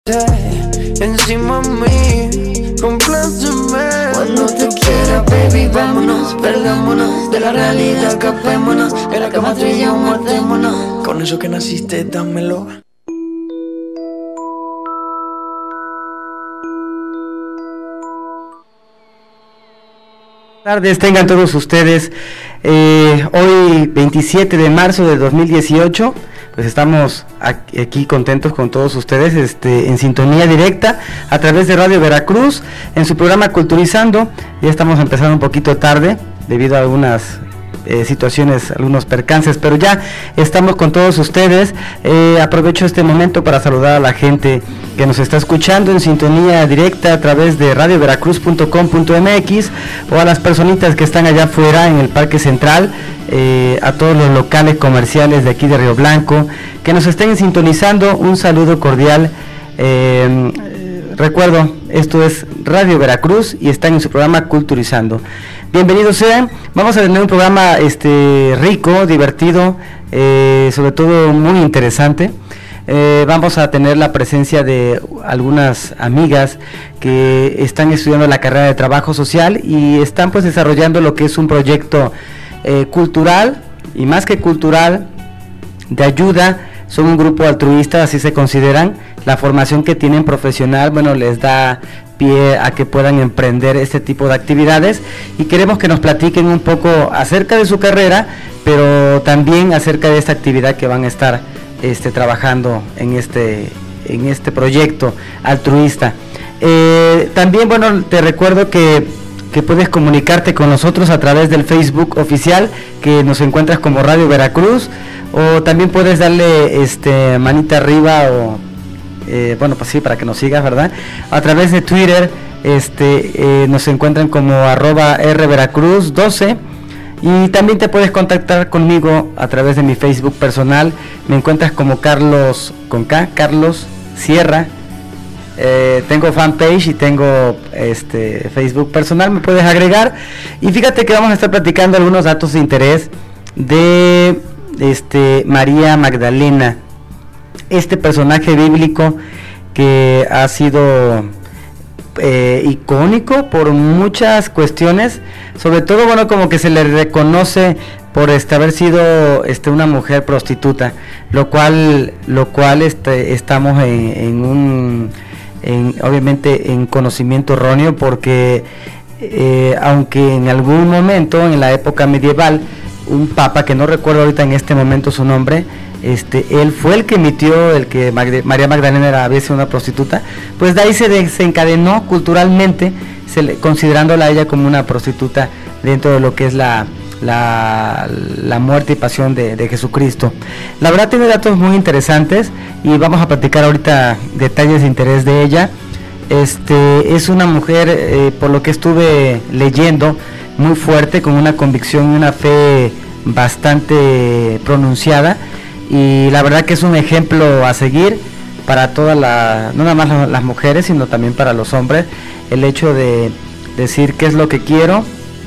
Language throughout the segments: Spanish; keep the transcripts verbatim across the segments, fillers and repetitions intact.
Encima mí, compláceme. Cuando te quiera, baby, vámonos. Perdámonos de la realidad, escapémonos. En la cama tú y yo matémonos. Con eso que naciste, dámelo. Buenas tardes, tengan todos ustedes. Eh, hoy veintisiete de marzo de dos mil dieciocho, pues estamos aquí contentos con todos ustedes, este, en sintonía directa a través de Radio Veracruz, en su programa Culturizando. Ya estamos empezando un poquito tarde debido a algunas eh, situaciones, algunos percances, pero ya estamos con todos ustedes. Eh, aprovecho este momento para saludar a la gente que nos está escuchando en sintonía directa a través de radio veracruz punto com punto m x, o a las personitas que están allá afuera en el Parque Central, eh, a todos los locales comerciales de aquí de Río Blanco que nos estén sintonizando. Un saludo cordial. Eh, recuerdo, esto es Radio Veracruz y están en su programa Culturizando. Bienvenidos sean. Vamos a tener un programa este rico, divertido, eh, sobre todo muy interesante. Eh, vamos a tener la presencia de algunas amigas que están estudiando la carrera de trabajo social y están pues desarrollando lo que es un proyecto eh, cultural, y más que cultural, de ayuda. Son un grupo altruista, así se consideran. La formación que tienen profesional, bueno, les da pie a que puedan emprender este tipo de actividades, y queremos que nos platiquen un poco acerca de su carrera, pero también acerca de esta actividad que van a estar este, trabajando en este, en este proyecto altruista. Eh, también, bueno, te recuerdo que, que puedes comunicarte con nosotros a través del Facebook oficial, que nos encuentras como Radio Veracruz, o también puedes darle este manita arriba, o eh, bueno, pues sí, para que nos sigas, ¿verdad? A través de Twitter, este eh, nos encuentran como arroba R Veracruz doce. Y también te puedes contactar conmigo a través de mi Facebook personal. Me encuentras como Carlos con K, Carlos Sierra. Eh, tengo fanpage y tengo este Facebook personal, me puedes agregar. Y fíjate que vamos a estar platicando algunos datos de interés de este María Magdalena, este personaje bíblico que ha sido Eh, icónico por muchas cuestiones, sobre todo, bueno, como que se le reconoce por este haber sido este una mujer prostituta, lo cual lo cual este estamos en, en un en, obviamente en conocimiento erróneo, porque eh, aunque en algún momento en la época medieval un papa, que no recuerdo ahorita en este momento su nombre, este él fue el que emitió el que Magde, María Magdalena era a veces una prostituta, pues de ahí se desencadenó culturalmente, se le, considerándola a ella como una prostituta dentro de lo que es la la, la muerte y pasión de, de Jesucristo. La verdad tiene datos muy interesantes y vamos a platicar ahorita detalles de interés de ella. Este es una mujer, eh, por lo que estuve leyendo, muy fuerte, con una convicción y una fe bastante pronunciada, y la verdad que es un ejemplo a seguir para todas las, no nada más las mujeres, sino también para los hombres, el hecho de decir qué es lo que quiero.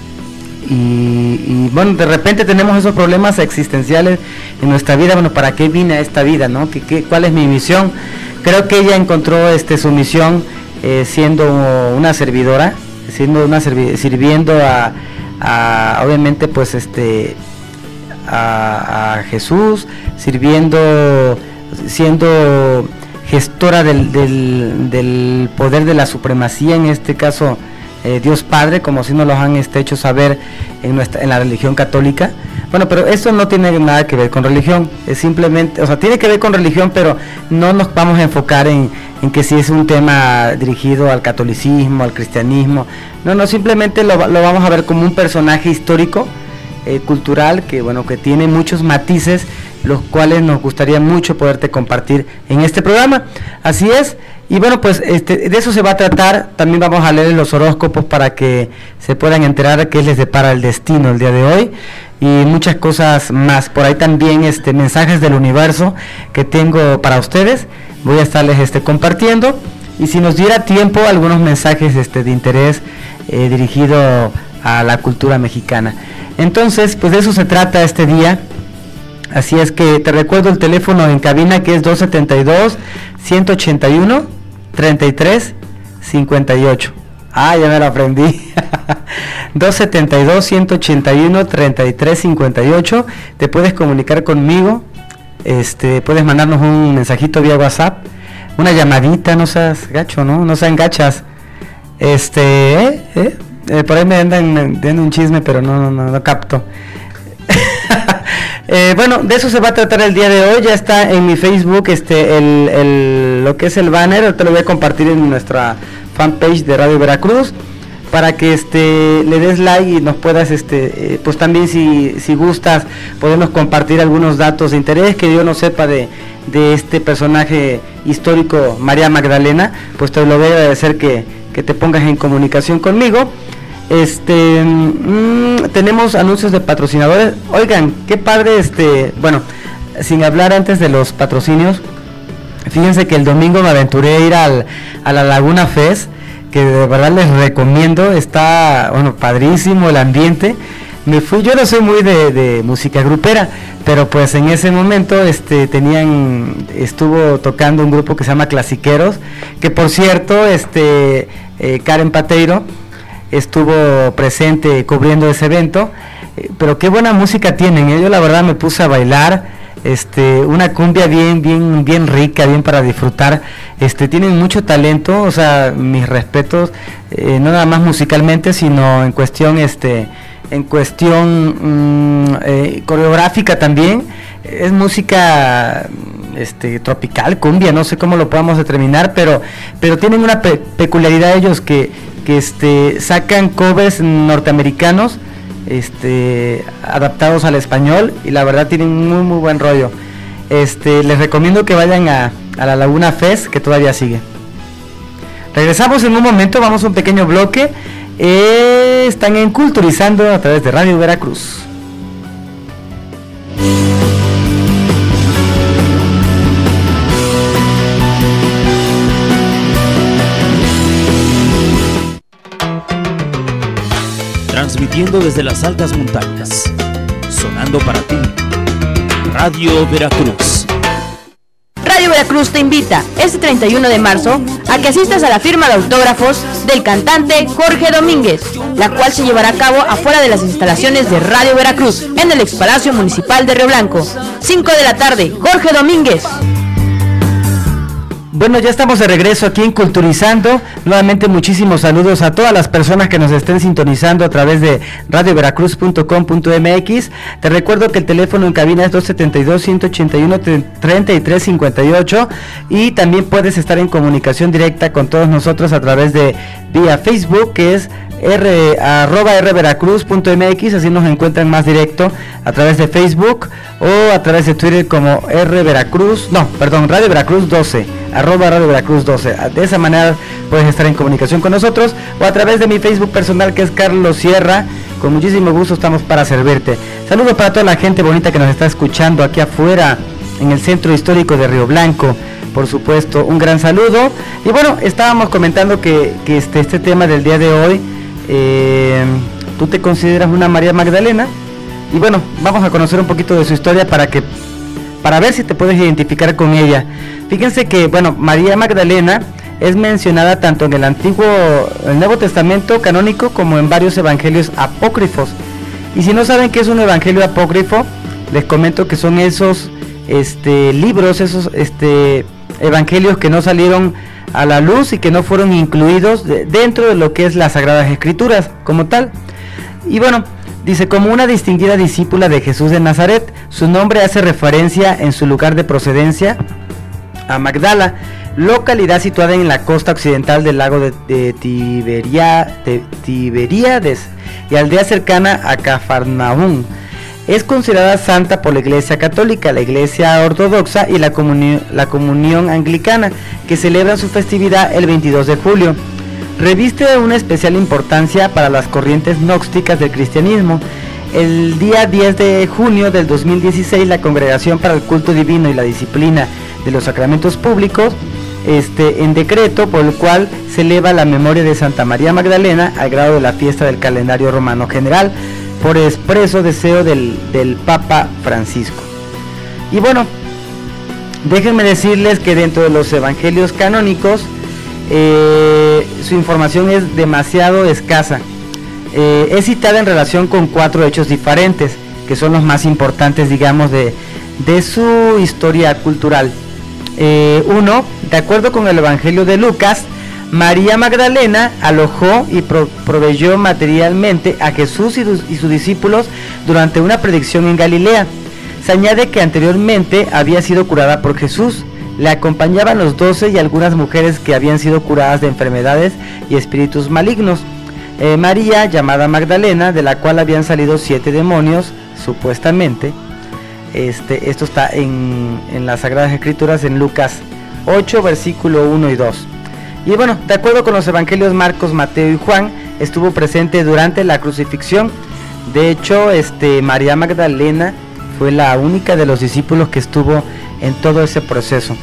Y, y bueno, de repente tenemos esos problemas existenciales en nuestra vida. Bueno, ¿para qué vine a esta vida, no? ¿Qué, qué, cuál es mi misión? Creo que ella encontró este su misión eh, siendo una servidora, siendo una servi sirviendo a, a obviamente pues este a, a Jesús, sirviendo, siendo gestora del, del, del poder de la supremacía, en este caso eh, Dios Padre, como así nos lo han este, hecho saber en nuestra en la religión católica. Bueno, pero esto no tiene nada que ver con religión, es simplemente, o sea, tiene que ver con religión, pero no nos vamos a enfocar en, en que si es un tema dirigido al catolicismo, al cristianismo. No, no, simplemente lo, lo vamos a ver como un personaje histórico, eh, cultural, que bueno, que tiene muchos matices, los cuales nos gustaría mucho poderte compartir en este programa. Así es. Y bueno, pues este, de eso se va a tratar. También vamos a leer los horóscopos para que se puedan enterar de qué les depara el destino el día de hoy, y muchas cosas más. Por ahí también este mensajes del universo que tengo para ustedes, voy a estarles este compartiendo, y si nos diera tiempo, algunos mensajes este de interés eh, dirigido a la cultura mexicana. Entonces, pues de eso se trata este día. Así es que te recuerdo el teléfono en cabina, que es dos setenta y dos, ciento ochenta y uno, treinta y tres cincuenta y ocho. Ah, ya me lo aprendí. dos setenta y dos, ciento ochenta y uno, treinta y tres cincuenta y ocho. Te puedes comunicar conmigo. Este, puedes mandarnos un mensajito vía WhatsApp, una llamadita, no seas gacho, ¿no? No sean gachas. Este, ¿eh? ¿Eh? Eh, por ahí me andan dando un chisme, pero no, no, no, no capto. eh, bueno, de eso se va a tratar el día de hoy. Ya está en mi Facebook, este, el, el, lo que es el banner. Te lo voy a compartir en nuestra fanpage de Radio Veracruz, para que este le des like y nos puedas, este, eh, pues también si, si gustas, podemos compartir algunos datos de interés que yo no sepa de, de este personaje histórico, María Magdalena. Pues te lo voy a agradecer que, que te pongas en comunicación conmigo. Este, mmm, tenemos anuncios de patrocinadores. Oigan, qué padre, este, bueno, sin hablar antes de los patrocinios, fíjense que el domingo me aventuré a ir al, a la Laguna Fest, que de verdad les recomiendo. Está, bueno, padrísimo el ambiente. Me fui, yo no soy muy de, de música grupera, pero pues en ese momento este tenían, estuvo tocando un grupo que se llama Clasiqueros, que por cierto, este eh, Karen Pateiro estuvo presente cubriendo ese evento, eh, pero qué buena música tienen, ¿eh? Yo la verdad me puse a bailar. Este, una cumbia bien, bien, bien rica, bien para disfrutar. Este, tienen mucho talento, o sea, mis respetos, eh, no nada más musicalmente, sino en cuestión, este, en cuestión mmm, eh, coreográfica también. Es música, este, tropical, cumbia, no sé cómo lo podamos determinar, pero, pero tienen una pe- peculiaridad ellos que, que, este, sacan covers norteamericanos, este adaptados al español, y la verdad tienen muy muy buen rollo. Este, les recomiendo que vayan a, a la Laguna Fest, que todavía sigue. Regresamos en un momento, vamos a un pequeño bloque. Eh, están en Culturizando a través de Radio Veracruz. Transmitiendo desde las altas montañas, sonando para ti, Radio Veracruz. Radio Veracruz te invita este treinta y uno de marzo a que asistas a la firma de autógrafos del cantante Jorge Domínguez, la cual se llevará a cabo afuera de las instalaciones de Radio Veracruz, en el Expalacio Municipal de Río Blanco. cinco de la tarde, Jorge Domínguez. Bueno, ya estamos de regreso aquí en Culturizando. Nuevamente muchísimos saludos a todas las personas que nos estén sintonizando a través de radio veracruz punto com punto m x. Te recuerdo que el teléfono en cabina es dos setenta y dos, ciento ochenta y uno, treinta y tres cincuenta y ocho, y también puedes estar en comunicación directa con todos nosotros a través de vía Facebook, que es R, arroba rveracruz punto m x, así nos encuentran más directo a través de Facebook, o a través de Twitter como rveracruz, no, perdón, Radio Veracruz doce, arroba Radio Veracruz doce. De esa manera puedes estar en comunicación con nosotros, o a través de mi Facebook personal, que es Carlos Sierra. Con muchísimo gusto estamos para servirte. Saludos para toda la gente bonita que nos está escuchando aquí afuera en el centro histórico de Río Blanco. Por supuesto, un gran saludo. Y bueno, estábamos comentando que, que este, este tema del día de hoy, eh, tú te consideras una María Magdalena, y bueno, vamos a conocer un poquito de su historia para que para ver si te puedes identificar con ella. Fíjense que, bueno, María Magdalena es mencionada tanto en el Antiguo, el Nuevo Testamento canónico, como en varios evangelios apócrifos. Y si no saben qué es un evangelio apócrifo, les comento que son esos este libros, esos este evangelios que no salieron a la luz y que no fueron incluidos de, dentro de lo que es las Sagradas Escrituras como tal. Y bueno, dice, como una distinguida discípula de Jesús de Nazaret, su nombre hace referencia en su lugar de procedencia a Magdala, localidad situada en la costa occidental del lago de, de, Tiberia, de Tiberíades, y aldea cercana a Cafarnaúm. Es considerada santa por la Iglesia Católica, la Iglesia Ortodoxa y la Comunión, la Comunión Anglicana, que celebran su festividad el veintidós de julio. Reviste una especial importancia para las corrientes gnósticas del cristianismo. El día diez de junio del dos mil dieciséis, la Congregación para el Culto Divino y la Disciplina de los Sacramentos Públicos, este, en decreto por el cual se eleva la memoria de Santa María Magdalena al grado de la fiesta del calendario romano general, por expreso deseo del, del Papa Francisco. Y bueno, déjenme decirles que dentro de los evangelios canónicos, eh, su información es demasiado escasa. Eh, es citada en relación con cuatro hechos diferentes, que son los más importantes, digamos, de, de su historia cultural. Eh, uno, de acuerdo con el Evangelio de Lucas, María Magdalena alojó y pro, proveyó materialmente a Jesús y, y sus discípulos durante una predicción en Galilea. Se añade que anteriormente había sido curada por Jesús. Le acompañaban los doce y algunas mujeres que habían sido curadas de enfermedades y espíritus malignos. Eh, María, llamada Magdalena, de la cual habían salido siete demonios, supuestamente. Este, esto está en, en las Sagradas Escrituras, en Lucas ocho, versículo uno y dos. Y bueno, de acuerdo con los evangelios Marcos, Mateo y Juan, estuvo presente durante la crucifixión. De hecho, este, María Magdalena fue la única de los discípulos que estuvo en todo ese proceso.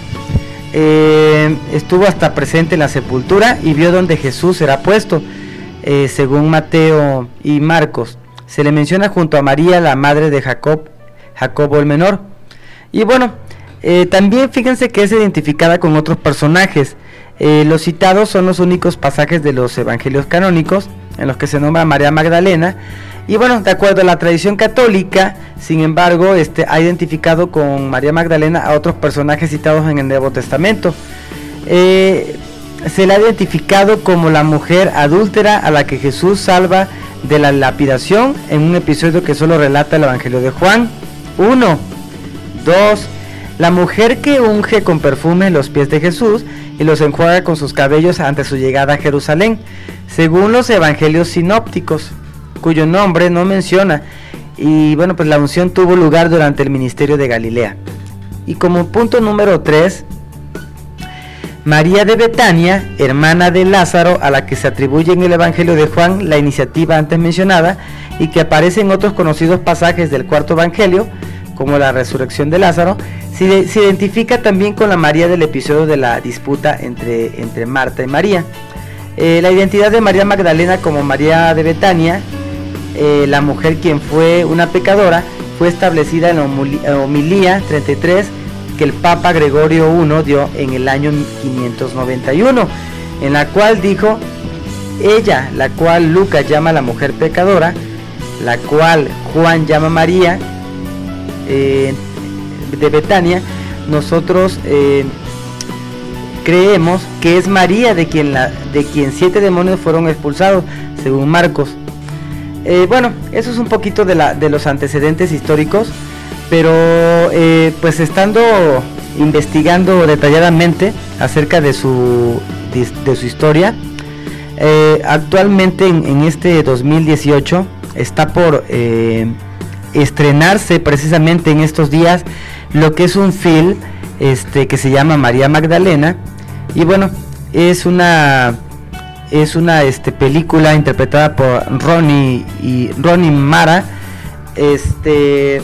Eh, estuvo hasta presente en la sepultura y vio donde Jesús era puesto. Eh, según Mateo y Marcos, se le menciona junto a María, la madre de Jacob, Jacobo el menor. Y bueno, eh, también fíjense que es identificada con otros personajes. Eh, los citados son los únicos pasajes de los evangelios canónicos en los que se nombra a María Magdalena. Y bueno, de acuerdo a la tradición católica, sin embargo, este, ha identificado con María Magdalena a otros personajes citados en el Nuevo Testamento. Eh, se le ha identificado como la mujer adúltera a la que Jesús salva de la lapidación en un episodio que solo relata el Evangelio de Juan. Uno. Dos. La mujer que unge con perfume los pies de Jesús y los enjuaga con sus cabellos ante su llegada a Jerusalén, según los evangelios sinópticos, cuyo nombre no menciona. Y bueno, pues la unción tuvo lugar durante el ministerio de Galilea. Y como punto número tres, María de Betania, hermana de Lázaro, a la que se atribuye en el Evangelio de Juan la iniciativa antes mencionada y que aparece en otros conocidos pasajes del cuarto Evangelio, como la resurrección de Lázaro, se, se identifica también con la María del episodio de la disputa entre, entre Marta y María. Eh, la identidad de María Magdalena como María de Betania, eh, la mujer quien fue una pecadora, fue establecida en la homilía treinta y tres que el Papa Gregorio primero dio en el año quinientos noventa y uno, en la cual dijo: ella, la cual Lucas llama la mujer pecadora, la cual Juan llama María eh, de Betania, nosotros eh, creemos que es María de quien, la, de quien siete demonios fueron expulsados, según Marcos. Eh, bueno, eso es un poquito de, la, de los antecedentes históricos, pero eh, pues estando investigando detalladamente acerca de su, de, de su historia, eh, actualmente en, en este dos mil dieciocho está por eh, estrenarse precisamente en estos días lo que es un film este, que se llama María Magdalena. Y bueno, es una es una este, película interpretada por Ronnie y Ronnie Mara, este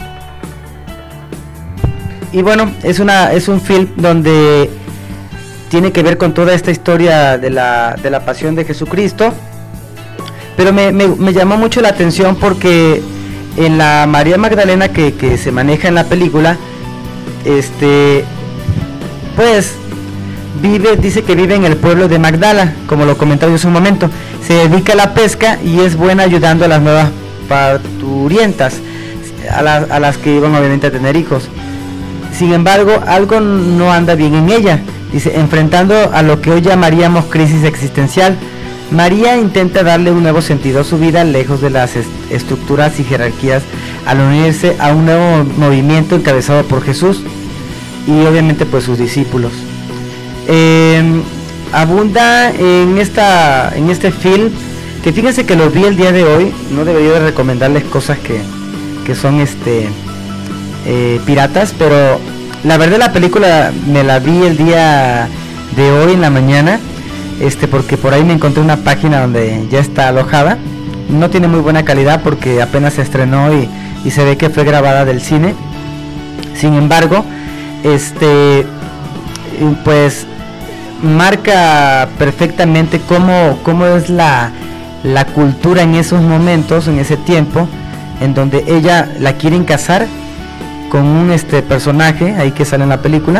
y bueno, es una es un film donde tiene que ver con toda esta historia de la, de la pasión de Jesucristo, pero me, me, me llamó mucho la atención porque en la María Magdalena que, que se maneja en la película, este pues vive, dice que vive en el pueblo de Magdala, como lo comentaba yo hace un momento. Se dedica a la pesca y es buena ayudando a las nuevas parturientas, a, la, a las que iban obviamente a tener hijos. Sin embargo, algo no anda bien en ella. Dice, enfrentando a lo que hoy llamaríamos crisis existencial, María intenta darle un nuevo sentido a su vida, lejos de las est estructuras y jerarquías, al unirse a un nuevo movimiento encabezado por Jesús y obviamente pues sus discípulos. Eh, abunda en esta en este film, que fíjense que lo vi el día de hoy. No debería de recomendarles cosas que, que son este eh, piratas, pero la verdad la película me la vi el día de hoy en la mañana, este porque por ahí me encontré una página donde ya está alojada. No tiene muy buena calidad porque apenas se estrenó y, y se ve que fue grabada del cine. Sin embargo, este pues marca perfectamente cómo, cómo es la, la cultura en esos momentos, en ese tiempo, en donde ella la quieren casar con un este personaje ahí que sale en la película,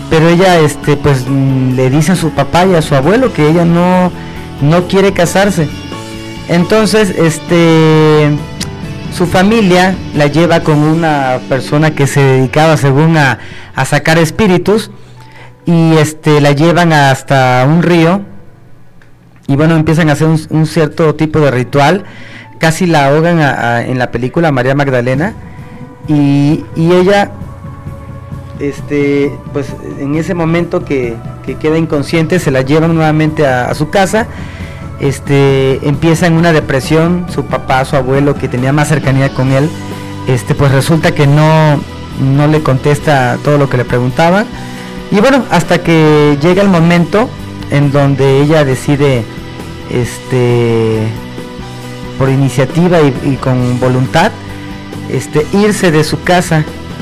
pero ella este pues le dice a su papá y a su abuelo que ella no no quiere casarse. Entonces este su familia la lleva con una persona que se dedicaba según a, a sacar espíritus, y este la llevan hasta un río, y bueno, empiezan a hacer un, un cierto tipo de ritual, casi la ahogan a, a, en la película, María Magdalena, y, y ella este pues en ese momento que, que queda inconsciente, se la llevan nuevamente a, a su casa. Este empieza en una depresión, su papá, su abuelo, que tenía más cercanía con él, este pues resulta que no, no le contesta todo lo que le preguntaban, y bueno, hasta que llega el momento en donde ella decide este por iniciativa y, y con voluntad este irse de su casa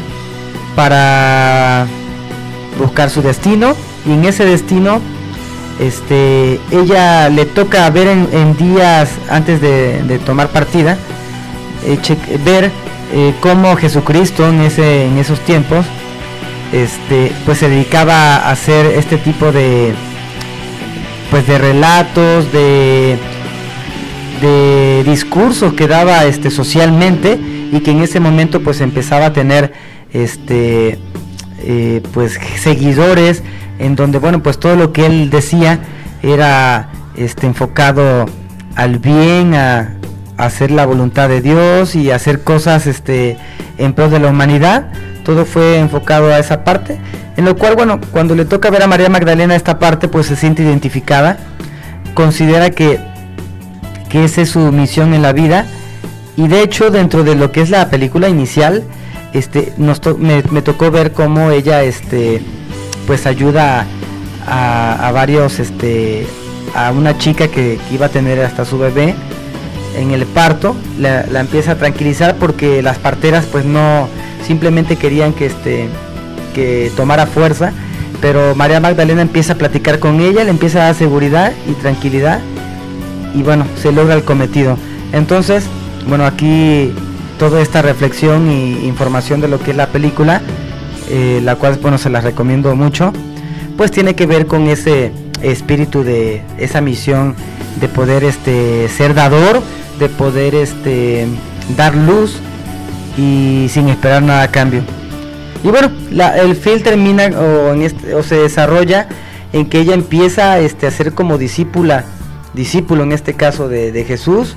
para buscar su destino, y en ese destino este ella le toca ver en, en días antes de, de tomar partida, eh, che, ver eh, cómo Jesucristo en ese en esos tiempos este pues se dedicaba a hacer este tipo de pues de relatos, de de discursos que daba este socialmente, y que en ese momento pues empezaba a tener este eh, pues seguidores, en donde bueno pues todo lo que él decía era este enfocado al bien, a, a hacer la voluntad de Dios y a hacer cosas este en pro de la humanidad. Todo fue enfocado a esa parte, en lo cual bueno, cuando le toca ver a María Magdalena esta parte, pues se siente identificada, considera que que esa es su misión en la vida, y de hecho dentro de lo que es la película inicial este nos to me, me tocó ver cómo ella este pues ayuda a, a varios este a una chica que, que iba a tener hasta su bebé en el parto, la, la empieza a tranquilizar, porque las parteras pues no, simplemente querían que este que tomara fuerza, pero María Magdalena empieza a platicar con ella, le empieza a dar seguridad y tranquilidad, y bueno, se logra el cometido. Entonces bueno, aquí toda esta reflexión y información de lo que es la película, eh, la cual bueno, se las recomiendo mucho, pues tiene que ver con ese espíritu de esa misión de poder este ser dador, de poder este dar luz y sin esperar nada a cambio. Y bueno, la, el film termina o, en este, o se desarrolla en que ella empieza este, a ser como discípula, discípulo en este caso de, de Jesús.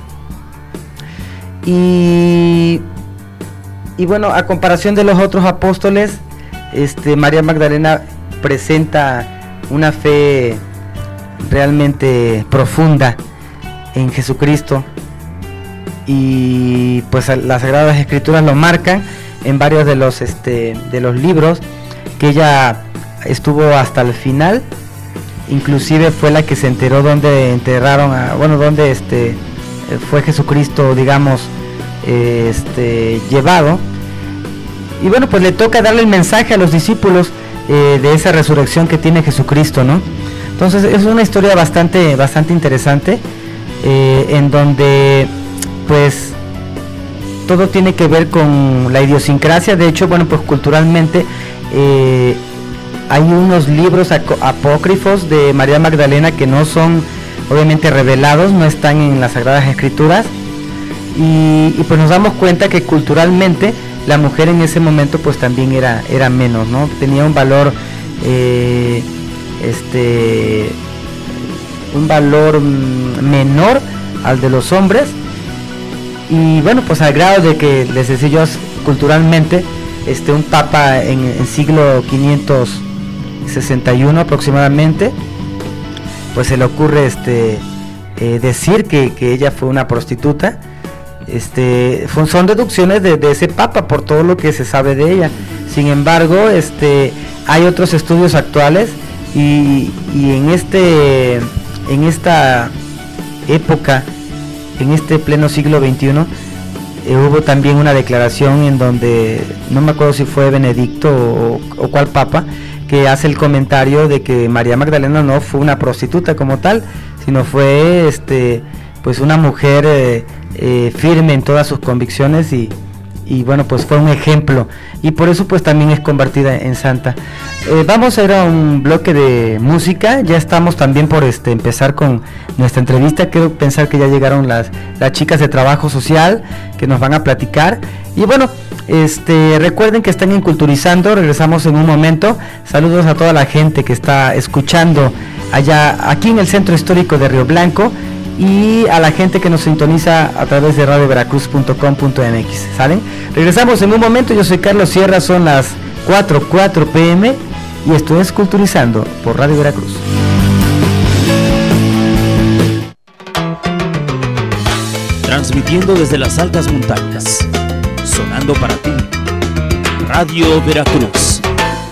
Y, y bueno, a comparación de los otros apóstoles, este, María Magdalena presenta una fe realmente profunda en Jesucristo, y pues las Sagradas Escrituras lo marcan en varios de los este de los libros, que ella estuvo hasta el final, inclusive fue la que se enteró dónde enterraron a, bueno, dónde este fue Jesucristo, digamos, este llevado, y bueno, pues le toca darle el mensaje a los discípulos eh, de esa resurrección que tiene Jesucristo, ¿no? Entonces es una historia bastante bastante interesante, eh, en donde pues todo tiene que ver con la idiosincrasia. De hecho, bueno, pues culturalmente eh, hay unos libros apócrifos de María Magdalena que no son obviamente revelados, no están en las Sagradas Escrituras, y, y pues nos damos cuenta que culturalmente la mujer en ese momento pues también era, era menos, ¿no? Tenía un valor eh, este un valor menor al de los hombres, y bueno, pues al grado de que les decía yo, culturalmente este un papa en el siglo quinientos sesenta y uno aproximadamente, pues se le ocurre este eh, decir que, que ella fue una prostituta. Este fue, son deducciones de, de ese papa por todo lo que se sabe de ella. Sin embargo, este hay otros estudios actuales, y, y en este en esta época, en este pleno siglo veintiuno, eh, hubo también una declaración en donde, no me acuerdo si fue Benedicto o, o cuál papa, que hace el comentario de que María Magdalena no fue una prostituta como tal, sino fue este pues una mujer eh, eh, firme en todas sus convicciones, y, y bueno, pues fue un ejemplo, y por eso pues también es convertida en santa. Eh, vamos a ir a un bloque de música, ya estamos también por este empezar con nuestra entrevista. Quiero pensar que ya llegaron las, las chicas de trabajo social que nos van a platicar, y bueno, este recuerden que están en Culturizando, regresamos en un momento. Saludos a toda la gente que está escuchando allá aquí en el Centro Histórico de Río Blanco, y a la gente que nos sintoniza a través de radio veracruz punto com punto m x. ¿Salen? Regresamos en un momento. Yo soy Carlos Sierra, son las cuatro pm y esto es Culturizando por Radio Veracruz. Transmitiendo desde las altas montañas, sonando para ti, Radio Veracruz.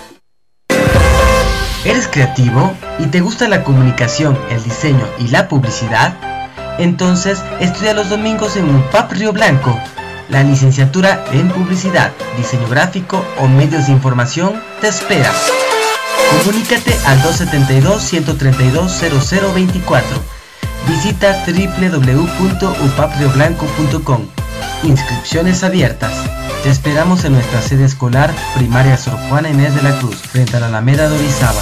¿Eres creativo y te gusta la comunicación, el diseño y la publicidad? Entonces estudia los domingos en U P A P Río Blanco. La licenciatura en Publicidad, Diseño Gráfico o Medios de Información te espera. Comunícate al dos setenta y dos, ciento treinta y dos, cero cero veinticuatro. Visita doble u doble u doble u punto u p a p rio blanco punto com. Inscripciones abiertas. Te esperamos en nuestra sede escolar primaria Sor Juana Inés de la Cruz, frente a la Alameda de Orizaba.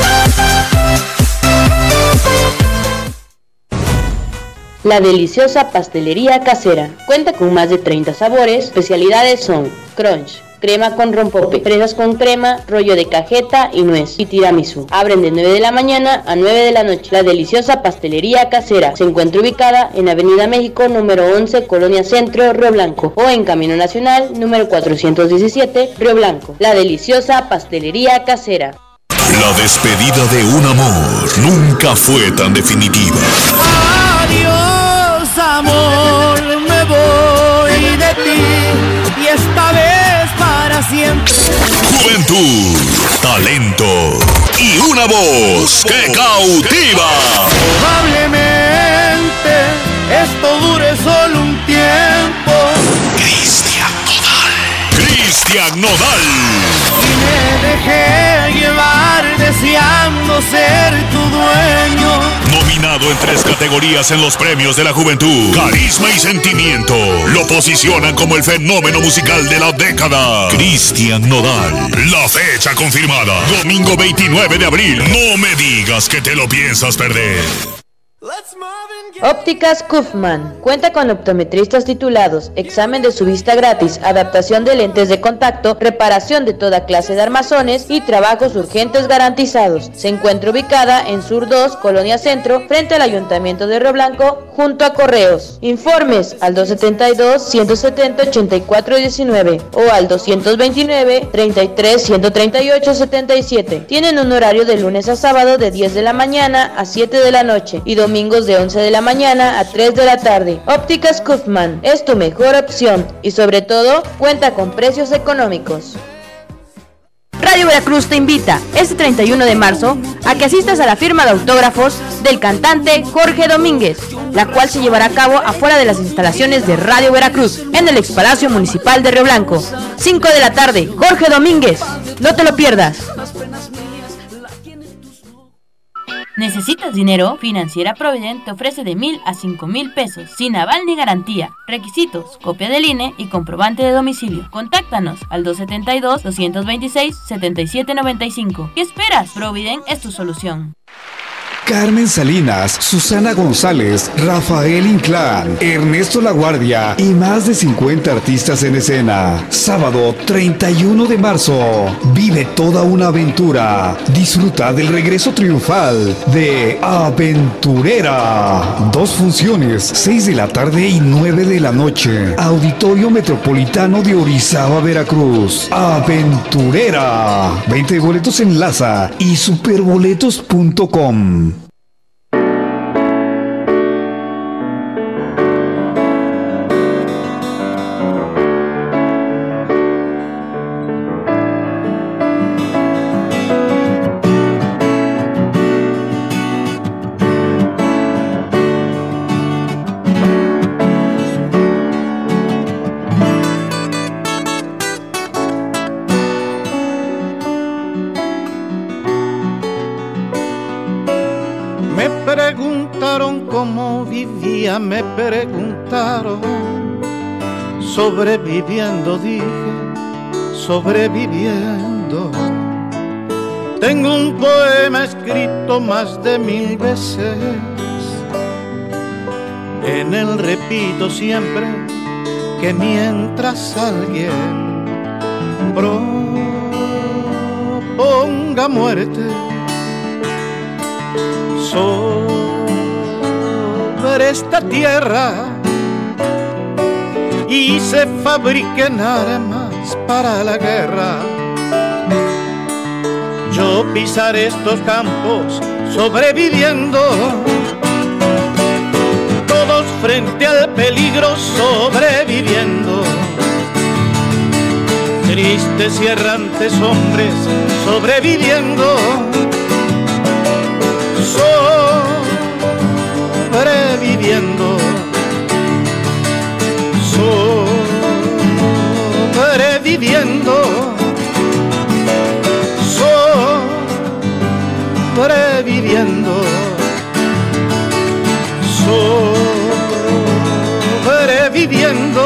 La deliciosa pastelería casera cuenta con más de treinta sabores. Especialidades son crunch, crema con rompope, fresas con crema, rollo de cajeta y nuez y tiramisú. Abren de nueve de la mañana a nueve de la noche. La deliciosa pastelería casera se encuentra ubicada en Avenida México número once, Colonia Centro, Río Blanco, o en Camino Nacional número cuatrocientos diecisiete, Río Blanco. La deliciosa pastelería casera. La despedida de un amor nunca fue tan definitiva. Adiós, amor, me voy de ti, y esta vez para siempre. Juventud, talento y una voz que cautiva. Probablemente esto dure solo un tiempo. Cristian Nodal. Cristian Nodal. Y me dejé llevar deseando ser tu dueño. Nominado en tres categorías en los premios de la juventud. Carisma y sentimiento lo posicionan como el fenómeno musical de la década. Cristian Nodal. La fecha confirmada, domingo veintinueve de abril. No me digas que te lo piensas perder. Ópticas Kaufman cuenta con optometristas titulados, examen de su vista gratis, adaptación de lentes de contacto, reparación de toda clase de armazones y trabajos urgentes garantizados. Se encuentra ubicada en Sur dos, Colonia Centro, frente al Ayuntamiento de Río Blanco, junto a Correos. Informes al dos setenta y dos, ciento setenta, ochenta y cuatro diecinueve o al doscientos veintinueve, treinta y tres, ciento treinta y ocho, setenta y siete. Tienen un horario de lunes a sábado de diez de la mañana a siete de la noche y domingos de once de la mañana a tres de la tarde. Ópticas Kaufman es tu mejor opción y sobre todo cuenta con precios económicos. Radio Veracruz te invita este treinta y uno de marzo a que asistas a la firma de autógrafos del cantante Jorge Domínguez, la cual se llevará a cabo afuera de las instalaciones de Radio Veracruz en el Expalacio Municipal de Río Blanco. cinco de la tarde, Jorge Domínguez, no te lo pierdas. ¿Necesitas dinero? Financiera Provident te ofrece de mil a cinco mil pesos, sin aval ni garantía. Requisitos: copia del I N E y comprobante de domicilio. Contáctanos al dos setenta y dos, doscientos veintiséis, setenta y siete noventa y cinco. ¿Qué esperas? Provident es tu solución. Carmen Salinas, Susana González, Rafael Inclán, Ernesto Laguardia y más de cincuenta artistas en escena. Sábado treinta y uno de marzo. Vive toda una aventura. Disfruta del regreso triunfal de Aventurera. Dos funciones, seis de la tarde y nueve de la noche. Auditorio Metropolitano de Orizaba, Veracruz. Aventurera. veinte boletos en Laza y superboletos punto com. Me preguntaron Sobreviviendo, dije, sobreviviendo. Tengo un poema escrito más de mil veces. En él repito siempre que mientras alguien proponga muerte sobre esta tierra y se fabriquen armas para la guerra, yo pisaré estos campos sobreviviendo, todos frente al peligro sobreviviendo, tristes y errantes hombres sobreviviendo, sobreviviendo, sobreviviendo, sobreviviendo, sobreviviendo.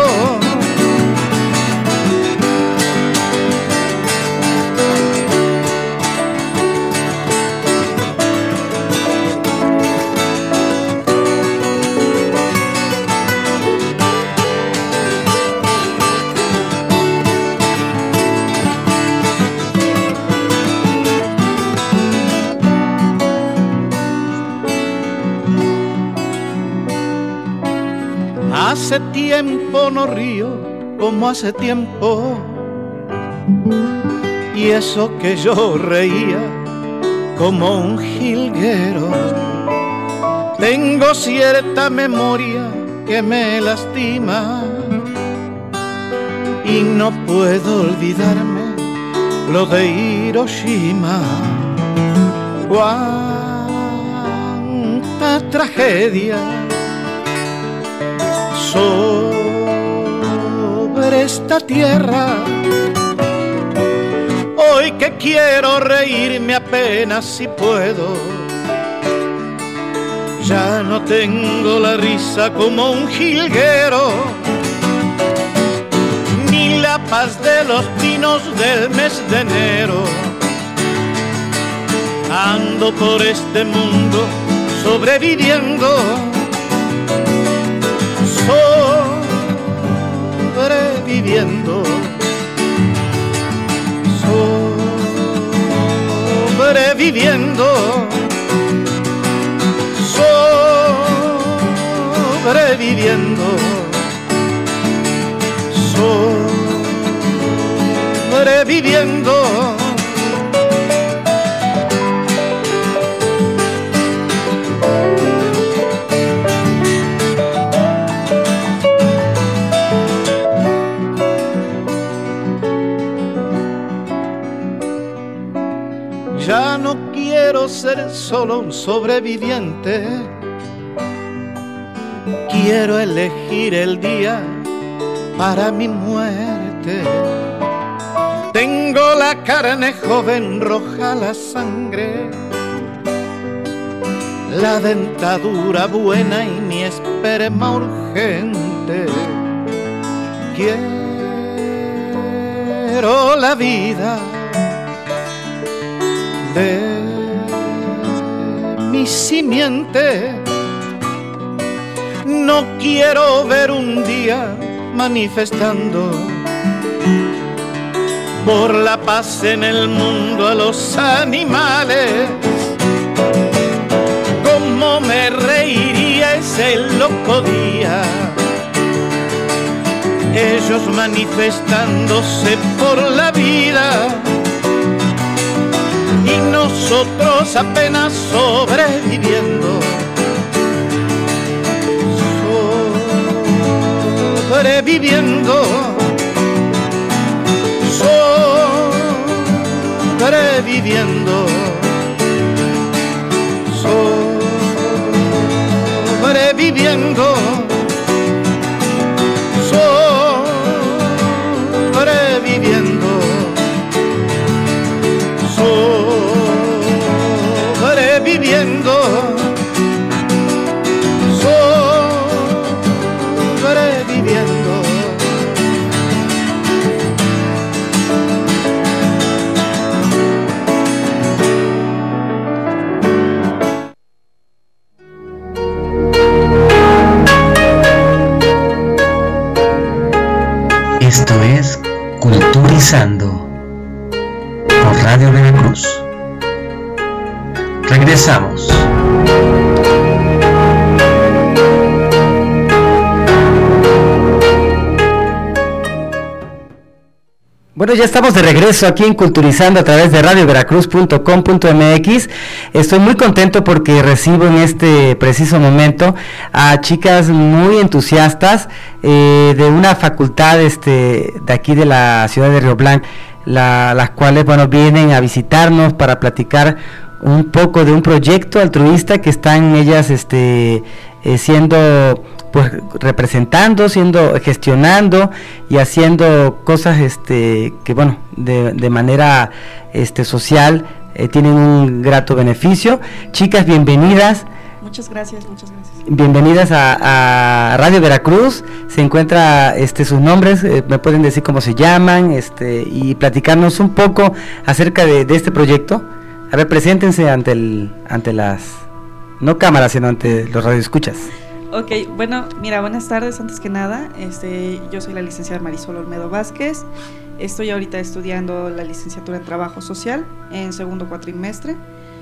Hace tiempo no río como hace tiempo, y eso que yo reía como un jilguero. Tengo cierta memoria que me lastima y no puedo olvidarme lo de Hiroshima. Cuánta tragedia sobre esta tierra. Hoy que quiero reírme apenas si puedo, ya no tengo la risa como un jilguero, ni la paz de los pinos del mes de enero. Ando por este mundo sobreviviendo, sobreviviendo, sobreviviendo, sobreviviendo, sobreviviendo. Ya no quiero ser solo un sobreviviente, quiero elegir el día para mi muerte. Tengo la carne joven, roja la sangre, la dentadura buena y mi esperma urgente. Quiero la vida de mi simiente, no quiero ver un día manifestando por la paz en el mundo a los animales. Cómo me reiría ese loco día, ellos manifestándose por la vida y nosotros apenas sobreviviendo, sobreviviendo, sobreviviendo, sobreviviendo, sobreviviendo, sobreviviendo, sobreviviendo, Bueno, ya estamos de regreso aquí en Culturizando a través de radio veracruz punto com punto m x. Estoy muy contento porque recibo en este preciso momento a chicas muy entusiastas eh, de una facultad este, de aquí de la ciudad de Río Blanco, la, las cuales bueno vienen a visitarnos para platicar un poco de un proyecto altruista que están ellas este, eh, siendo... pues representando, siendo, gestionando y haciendo cosas este que bueno, de, de manera este social eh, tienen un grato beneficio. Chicas, bienvenidas. Muchas gracias, muchas gracias. Bienvenidas a, a Radio Veracruz. Se encuentra este sus nombres, eh, me pueden decir cómo se llaman, este y platicarnos un poco acerca de, de este proyecto. A ver, preséntense ante el ante las no cámaras, sino ante los radioescuchas. Ok, bueno, mira, buenas tardes, antes que nada, este, yo soy la licenciada Marisol Olmedo Vázquez, estoy ahorita estudiando la licenciatura en Trabajo Social en segundo cuatrimestre,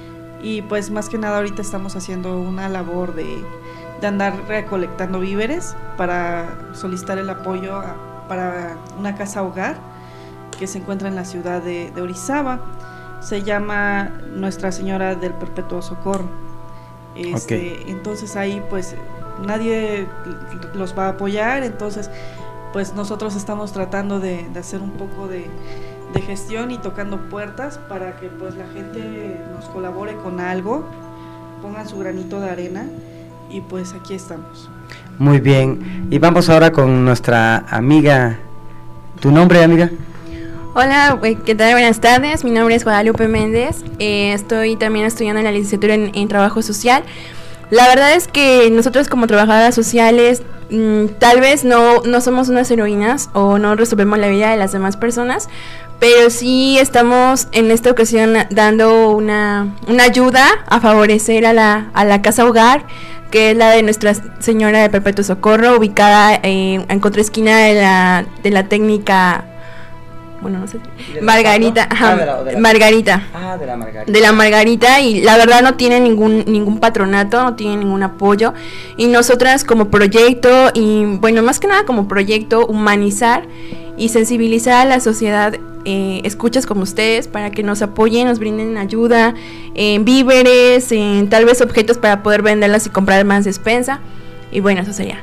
y pues más que nada ahorita estamos haciendo una labor de, de andar recolectando víveres para solicitar el apoyo a, para una casa hogar que se encuentra en la ciudad de, de Orizaba, se llama Nuestra Señora del Perpetuo Socorro, este, okay. Entonces ahí pues nadie los va a apoyar, entonces pues nosotros estamos tratando de, de hacer un poco de, de gestión y tocando puertas para que pues la gente nos colabore con algo, pongan su granito de arena y pues aquí estamos. Muy bien, y vamos ahora con nuestra amiga. ¿Tu nombre, amiga? Hola, ¿qué tal? Buenas tardes, mi nombre es Guadalupe Méndez, eh, estoy también estudiando la licenciatura en, en Trabajo Social. La verdad es que nosotros como trabajadoras sociales mmm, tal vez no, no somos unas heroínas o no resolvemos la vida de las demás personas, pero sí estamos en esta ocasión dando una, una ayuda a favorecer a la, a la casa hogar, que es la de Nuestra Señora de Perpetuo Socorro, ubicada eh, en contraesquina de la, de la técnica... bueno, no sé, Margarita, ajá, ah, de la, de la, Margarita, ah, de la Margarita, de la Margarita, y la verdad no tiene ningún ningún patronato, no tiene ningún apoyo, y nosotras como proyecto, y bueno, más que nada como proyecto, humanizar y sensibilizar a la sociedad, eh, escuchas como ustedes, para que nos apoyen, nos brinden ayuda, en víveres, en tal vez objetos para poder venderlas y comprar más despensa, y bueno, eso sería.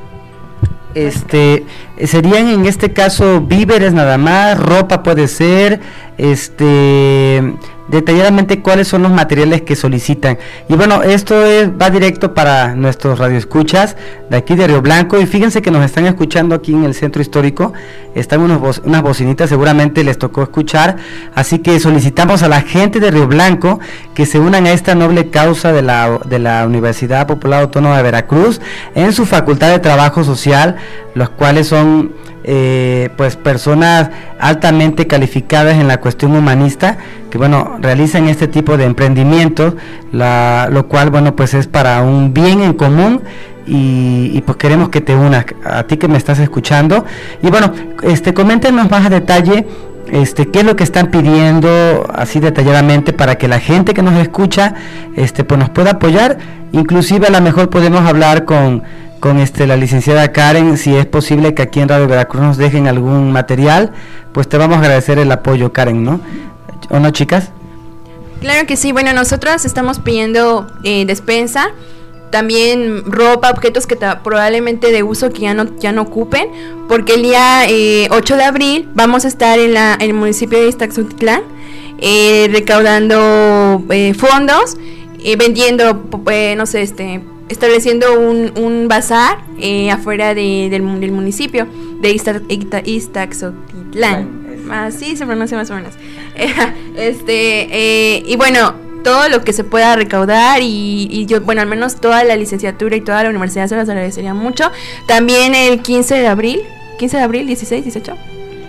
Este, serían en este caso víveres nada más, ropa puede ser, este, detalladamente cuáles son los materiales que solicitan. Y bueno, esto es, va directo para nuestros radioescuchas de aquí de Río Blanco, y fíjense que nos están escuchando aquí en el centro histórico, están unos bo- unas bocinitas, seguramente les tocó escuchar, así que solicitamos a la gente de Río Blanco que se unan a esta noble causa de la, de la Universidad Popular Autónoma de Veracruz en su Facultad de Trabajo Social, los cuales son eh, pues personas altamente calificadas en la cuestión humanista, que bueno, realizan este tipo de emprendimientos, la, lo cual bueno pues es para un bien en común, y, y pues queremos que te unas, a ti que me estás escuchando, y bueno, este coméntenos más a detalle este qué es lo que están pidiendo así detalladamente para que la gente que nos escucha este pues nos pueda apoyar, inclusive a lo mejor podemos hablar con con este la licenciada Karen, si es posible que aquí en Radio Veracruz nos dejen algún material, pues te vamos a agradecer el apoyo, Karen, ¿no? ¿O no, chicas? Claro que sí, bueno, nosotros estamos pidiendo eh, despensa, también ropa, objetos que ta- probablemente de uso que ya no ya no ocupen, porque el día eh, ocho de abril vamos a estar en, la, en el municipio de Ixtaxotitlán eh, recaudando eh, fondos, eh, vendiendo, eh, no sé, este... estableciendo un, un bazar eh, afuera de, del, del municipio de Ixtaxotitlán. Así se pronuncia más o menos. este eh, y bueno, todo lo que se pueda recaudar y, y yo, bueno, al menos toda la licenciatura y toda la universidad se las agradecería mucho. También el quince de abril, quince de abril, dieciséis, dieciocho.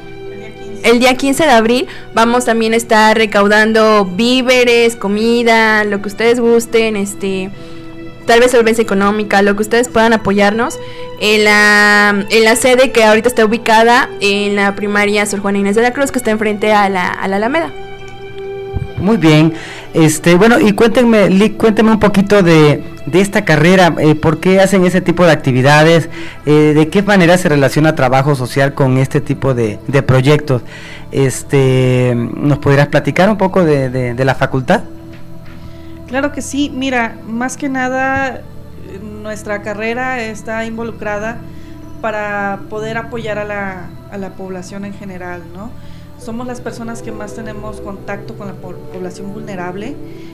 El día quince de abril vamos también a estar recaudando víveres, comida, lo que ustedes gusten, este... tal vez solvencia económica, lo que ustedes puedan apoyarnos en la, en la sede que ahorita está ubicada en la primaria Sor Juana Inés de la Cruz, que está enfrente a la, a la Alameda. Muy bien, este, bueno, y cuéntenme, Lic, cuéntenme un poquito de, de esta carrera, eh, ¿por qué hacen ese tipo de actividades? Eh, ¿De qué manera se relaciona trabajo social con este tipo de, de proyectos? Este, ¿nos podrías platicar un poco de, de, de la facultad? Claro que sí, mira, más que nada nuestra carrera está involucrada para poder apoyar a la, a la población en general, ¿no? Somos las personas que más tenemos contacto con la po- población vulnerable,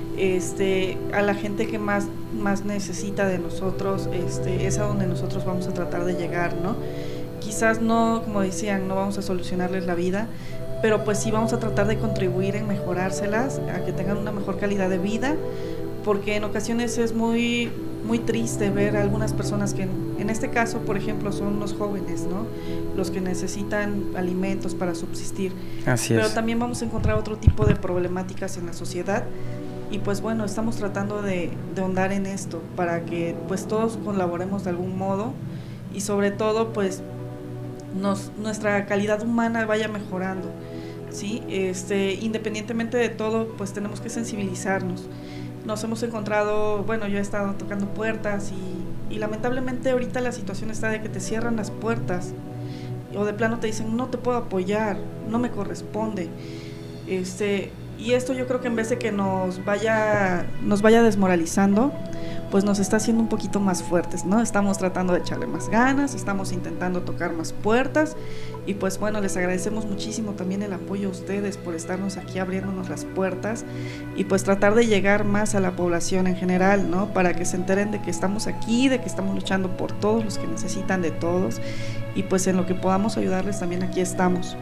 este, a la gente que más, más necesita de nosotros, este, es a donde nosotros vamos a tratar de llegar, ¿no? Quizás no, como decían, no vamos a solucionarles la vida, pero pues sí vamos a tratar de contribuir en mejorárselas, a que tengan una mejor calidad de vida, porque en ocasiones es muy, muy triste ver a algunas personas que, en, en este caso, por ejemplo, son los jóvenes, ¿no? Los que necesitan alimentos para subsistir. Así Pero es. también vamos a encontrar otro tipo de problemáticas en la sociedad y pues bueno, estamos tratando de, de ahondar en esto para que pues todos colaboremos de algún modo y sobre todo pues nos, nuestra calidad humana vaya mejorando, ¿sí? Este, independientemente de todo, pues tenemos que sensibilizarnos. Nos hemos encontrado, bueno, yo he estado tocando puertas y, y lamentablemente ahorita la situación está de que te cierran las puertas o de plano te dicen no te puedo apoyar, no me corresponde, este, y esto yo creo que en vez de que nos vaya, nos vaya desmoralizando, pues nos está haciendo un poquito más fuertes, ¿no? Estamos tratando de echarle más ganas, estamos intentando tocar más puertas y pues bueno, les agradecemos muchísimo también el apoyo a ustedes por estarnos aquí abriéndonos las puertas y pues tratar de llegar más a la población en general, ¿no? Para que se enteren de que estamos aquí, de que estamos luchando por todos los que necesitan de todos y pues en lo que podamos ayudarles también aquí estamos.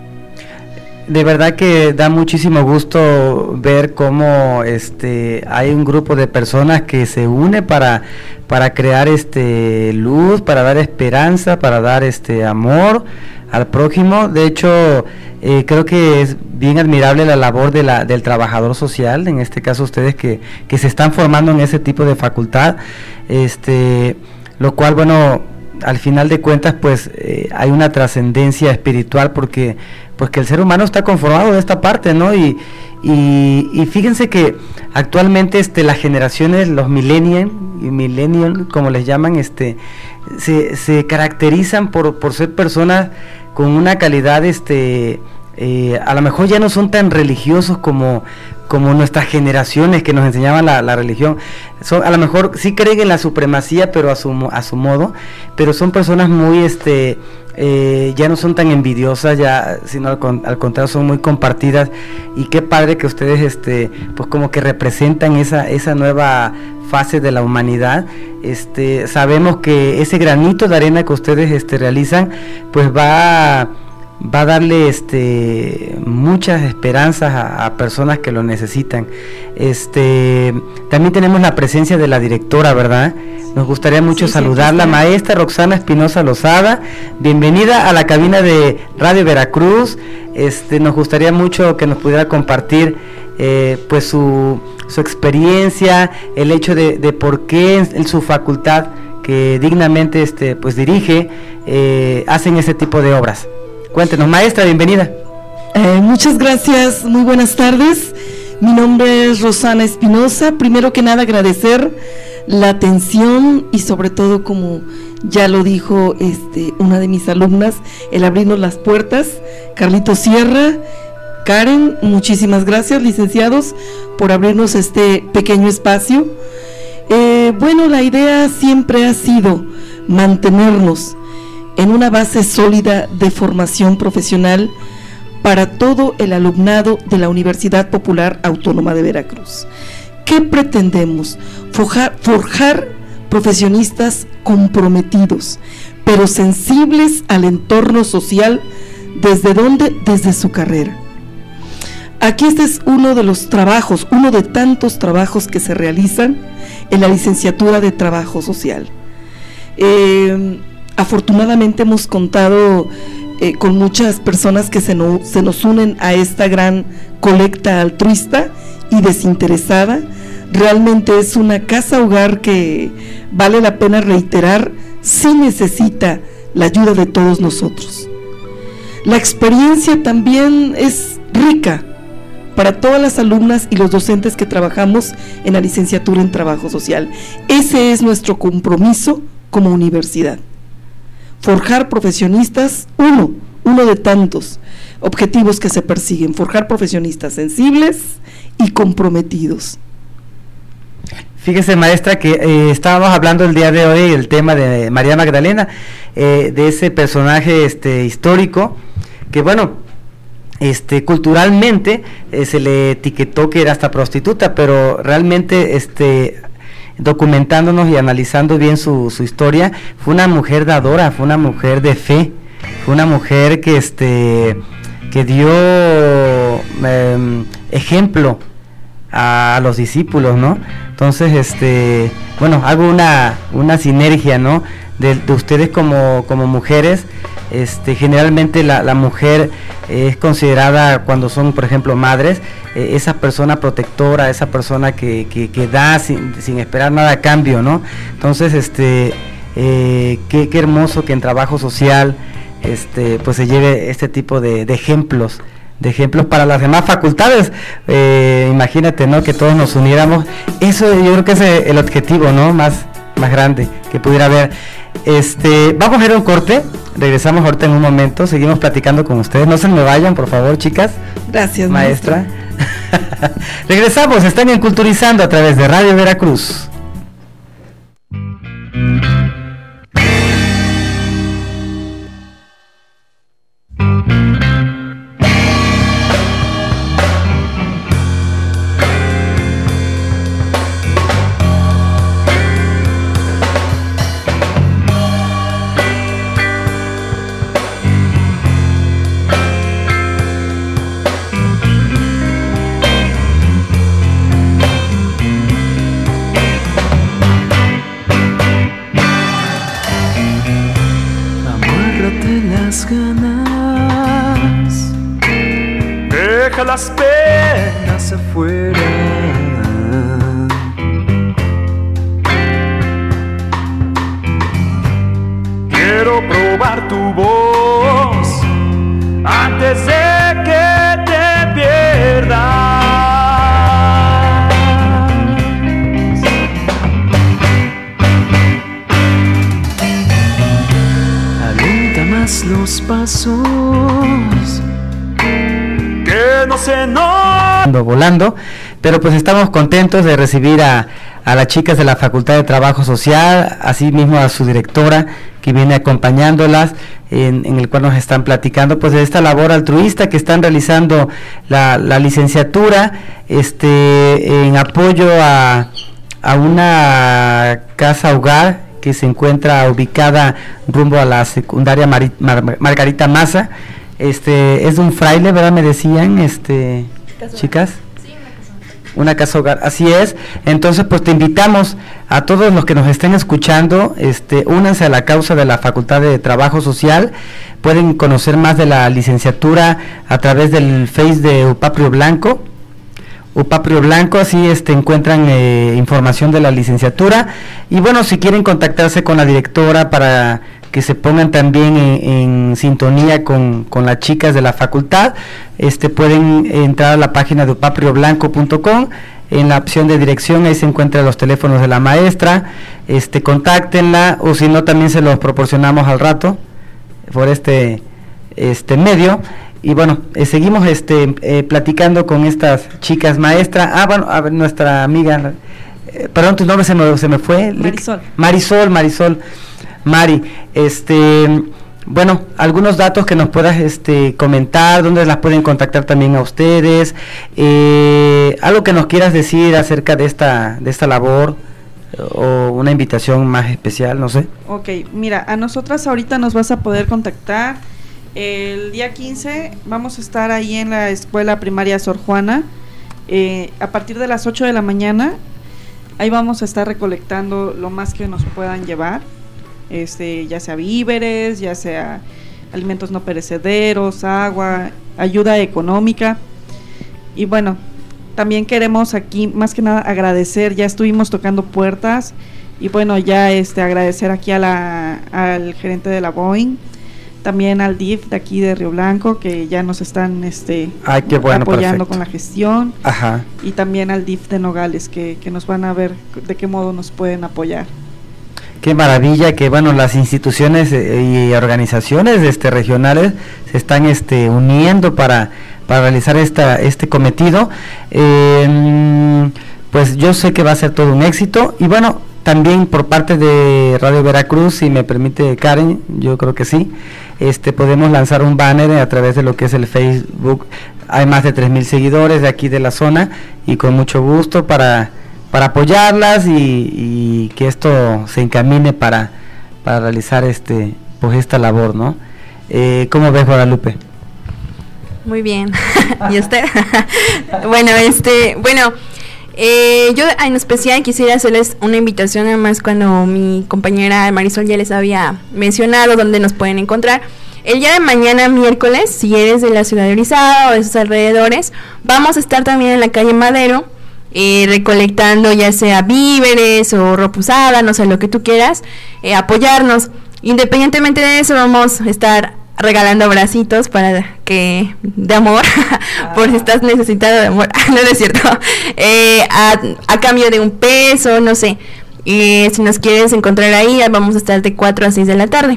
De verdad que da muchísimo gusto ver cómo este hay un grupo de personas que se une para para crear este luz, para dar esperanza, para dar este amor al prójimo. De hecho, eh, creo que es bien admirable la labor de la del trabajador social, en este caso ustedes que que se están formando en ese tipo de facultad, este lo cual, bueno, al final de cuentas pues eh, hay una trascendencia espiritual porque pues que el ser humano está conformado de esta parte, ¿no? Y, y, y fíjense que actualmente este las generaciones, los millennials y millennials como les llaman, este se, se caracterizan por, por ser personas con una calidad este eh, a lo mejor ya no son tan religiosos como como nuestras generaciones que nos enseñaban la, la religión. Son, a lo mejor sí creen en la supremacía, pero a su a su modo, pero son personas muy este eh, ya no son tan envidiosas, ya sino al, al contrario son muy compartidas, y qué padre que ustedes este pues como que representan esa esa nueva fase de la humanidad. Este sabemos que ese granito de arena que ustedes este realizan pues va a, va a darle este muchas esperanzas a, a personas que lo necesitan. Este también tenemos la presencia de la directora, ¿verdad? Nos gustaría mucho sí, saludarla, sí, maestra Roxana Espinosa Lozada. Bienvenida a la cabina de Radio Veracruz. Este nos gustaría mucho que nos pudiera compartir eh, pues su, su experiencia, el hecho de, de por qué en, en su facultad que dignamente este pues dirige eh, hacen ese tipo de obras. Cuéntenos, maestra, bienvenida. Eh, muchas gracias, muy buenas tardes. Mi nombre es Roxana Espinosa. Primero que nada agradecer la atención y sobre todo, como ya lo dijo este una de mis alumnas, el abrirnos las puertas. Carlito Sierra, Karen, muchísimas gracias, licenciados, por abrirnos este pequeño espacio. Eh, bueno, la idea siempre ha sido mantenernos en una base sólida de formación profesional para todo el alumnado de la Universidad Popular Autónoma de Veracruz. ¿Qué pretendemos? Forjar, forjar profesionistas comprometidos, pero sensibles al entorno social. ¿Desde dónde? Desde su carrera. Aquí este es uno de los trabajos, uno de tantos trabajos que se realizan en la licenciatura de Trabajo Social. Eh, Afortunadamente hemos contado eh, con muchas personas que se, no, se nos unen a esta gran colecta altruista y desinteresada. Realmente es una casa hogar que vale la pena reiterar, sí necesita la ayuda de todos nosotros. La experiencia también es rica, para todas las alumnas y los docentes que trabajamos en la licenciatura en Trabajo Social. Ese es nuestro compromiso como universidad. Forjar profesionistas, uno, uno de tantos objetivos que se persiguen, forjar profesionistas sensibles y comprometidos. Fíjese, maestra, que eh, estábamos hablando el día de hoy el tema de María Magdalena, eh, de ese personaje este histórico, que bueno, este culturalmente eh, se le etiquetó que era hasta prostituta, pero realmente este documentándonos y analizando bien su, su historia, fue una mujer dadora, fue una mujer de fe, fue una mujer que este que dio eh, ejemplo a, a los discípulos, ¿no? Entonces, este, bueno, hago una, una sinergia, ¿no? De, de ustedes como, como mujeres, este, generalmente la, la mujer eh, es considerada cuando son, por ejemplo, madres, eh, esa persona protectora, esa persona que, que, que da sin, sin esperar nada a cambio, ¿no? Entonces, este, eh, qué, qué hermoso que en trabajo social, este, pues se lleve este tipo de, de ejemplos. de ejemplos para las demás facultades. Eh, imagínate, ¿no? Que todos nos uniéramos. Eso yo creo que es el objetivo, ¿no? Más, más grande que pudiera haber. Este, vamos a ir a un corte. Regresamos ahorita en un momento. Seguimos platicando con ustedes. No se me vayan, por favor, chicas. Gracias, maestra. Regresamos. Están en Culturizando a través de Radio Veracruz. Las penas afuera. Quiero probar tu voz antes de que te pierdas. Alienta más los pasos. No sé, no. Volando, pero pues estamos contentos de recibir a, a las chicas de la Facultad de Trabajo Social, así mismo a su directora que viene acompañándolas, en, en el cual nos están platicando pues de esta labor altruista que están realizando la, la licenciatura, este en apoyo a, a una casa hogar que se encuentra ubicada rumbo a la secundaria Mar, Mar, Margarita Maza. Este, es de un fraile, ¿verdad? Me decían, este, chicas. Sí, una casa hogar. Así es. Entonces, pues te invitamos a todos los que nos estén escuchando, este, únanse a la causa de la Facultad de Trabajo Social. Pueden conocer más de la licenciatura a través del Face de U P A P Río Blanco. U P A P Río Blanco, así este, encuentran eh, información de la licenciatura. Y bueno, si quieren contactarse con la directora para que se pongan también en, en sintonía con, con las chicas de la facultad, este pueden entrar a la página de u p a p rio blanco punto com, en la opción de dirección, ahí se encuentran los teléfonos de la maestra, este contáctenla, o si no también se los proporcionamos al rato, por este, este medio. Y bueno, eh, seguimos este eh, platicando con estas chicas maestras. Ah, bueno, a ver, nuestra amiga, eh, perdón, tu nombre se me, se me fue. Marisol. Marisol, Marisol. Mari, este, bueno, algunos datos que nos puedas este, comentar, dónde las pueden contactar también a ustedes, eh, algo que nos quieras decir acerca de esta, de esta labor, o una invitación más especial, no sé. Ok, mira, a nosotras ahorita nos vas a poder contactar, el día quince vamos a estar ahí en la escuela primaria Sor Juana, eh, a partir de las ocho de la mañana, ahí vamos a estar recolectando lo más que nos puedan llevar. Este, ya sea víveres, ya sea alimentos no perecederos, agua, ayuda económica. Y bueno, también queremos aquí más que nada agradecer, ya estuvimos tocando puertas y bueno, ya este agradecer aquí a la, al gerente de la Boeing, también al D I F de aquí de Río Blanco, que ya nos están este, Ay, qué bueno, apoyando perfecto. con la gestión. Ajá. Y también al D I F de Nogales, que, que nos van a ver de qué modo nos pueden apoyar. Qué maravilla que bueno las instituciones eh, y organizaciones este regionales se están este uniendo para para realizar esta este cometido. Eh, pues yo sé que va a ser todo un éxito y bueno, también por parte de Radio Veracruz, si me permite Karen, yo creo que sí, este podemos lanzar un banner a través de lo que es el Facebook. Hay más de tres mil seguidores de aquí de la zona y con mucho gusto para para apoyarlas y, y que esto se encamine para para realizar este pues esta labor, ¿no? Eh, ¿Cómo ves, Guadalupe? Muy bien. ¿Y usted? Bueno, este, bueno, eh, yo en especial quisiera hacerles una invitación, además cuando mi compañera Marisol ya les había mencionado dónde nos pueden encontrar. El día de mañana, miércoles, si eres de la ciudad de Orizaba o de sus alrededores, vamos a estar también en la calle Madero, eh, recolectando ya sea víveres o ropa usada, no sé, lo que tú quieras, eh, apoyarnos. Independientemente de eso, vamos a estar regalando abracitos para que de amor por si estás necesitado de amor. No, no es cierto, eh, a, a cambio de un peso, no sé. Y si nos quieres encontrar ahí, vamos a estar de cuatro a seis de la tarde.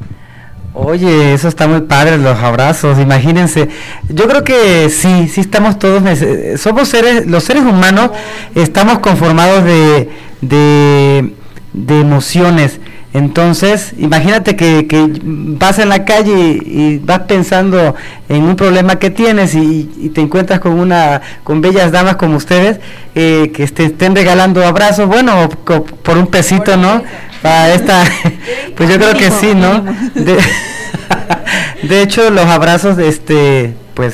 Oye, eso está muy padre, los abrazos, imagínense. Yo creo que sí, sí estamos todos, somos seres, los seres humanos estamos conformados de, de, de emociones. Entonces, imagínate que, que vas en la calle y, y vas pensando en un problema que tienes y, y te encuentras con una con bellas damas como ustedes eh, que te estén regalando abrazos, bueno, co, por un pesito, ¿no? Para esta, pues yo creo que sí, ¿no? De, de hecho, los abrazos, este, pues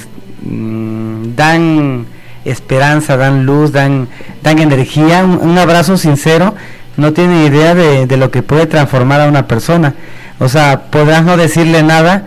mmm, dan esperanza, dan luz, dan, dan energía. Un, un abrazo sincero no tiene idea de, de lo que puede transformar a una persona. O sea, podrás no decirle nada,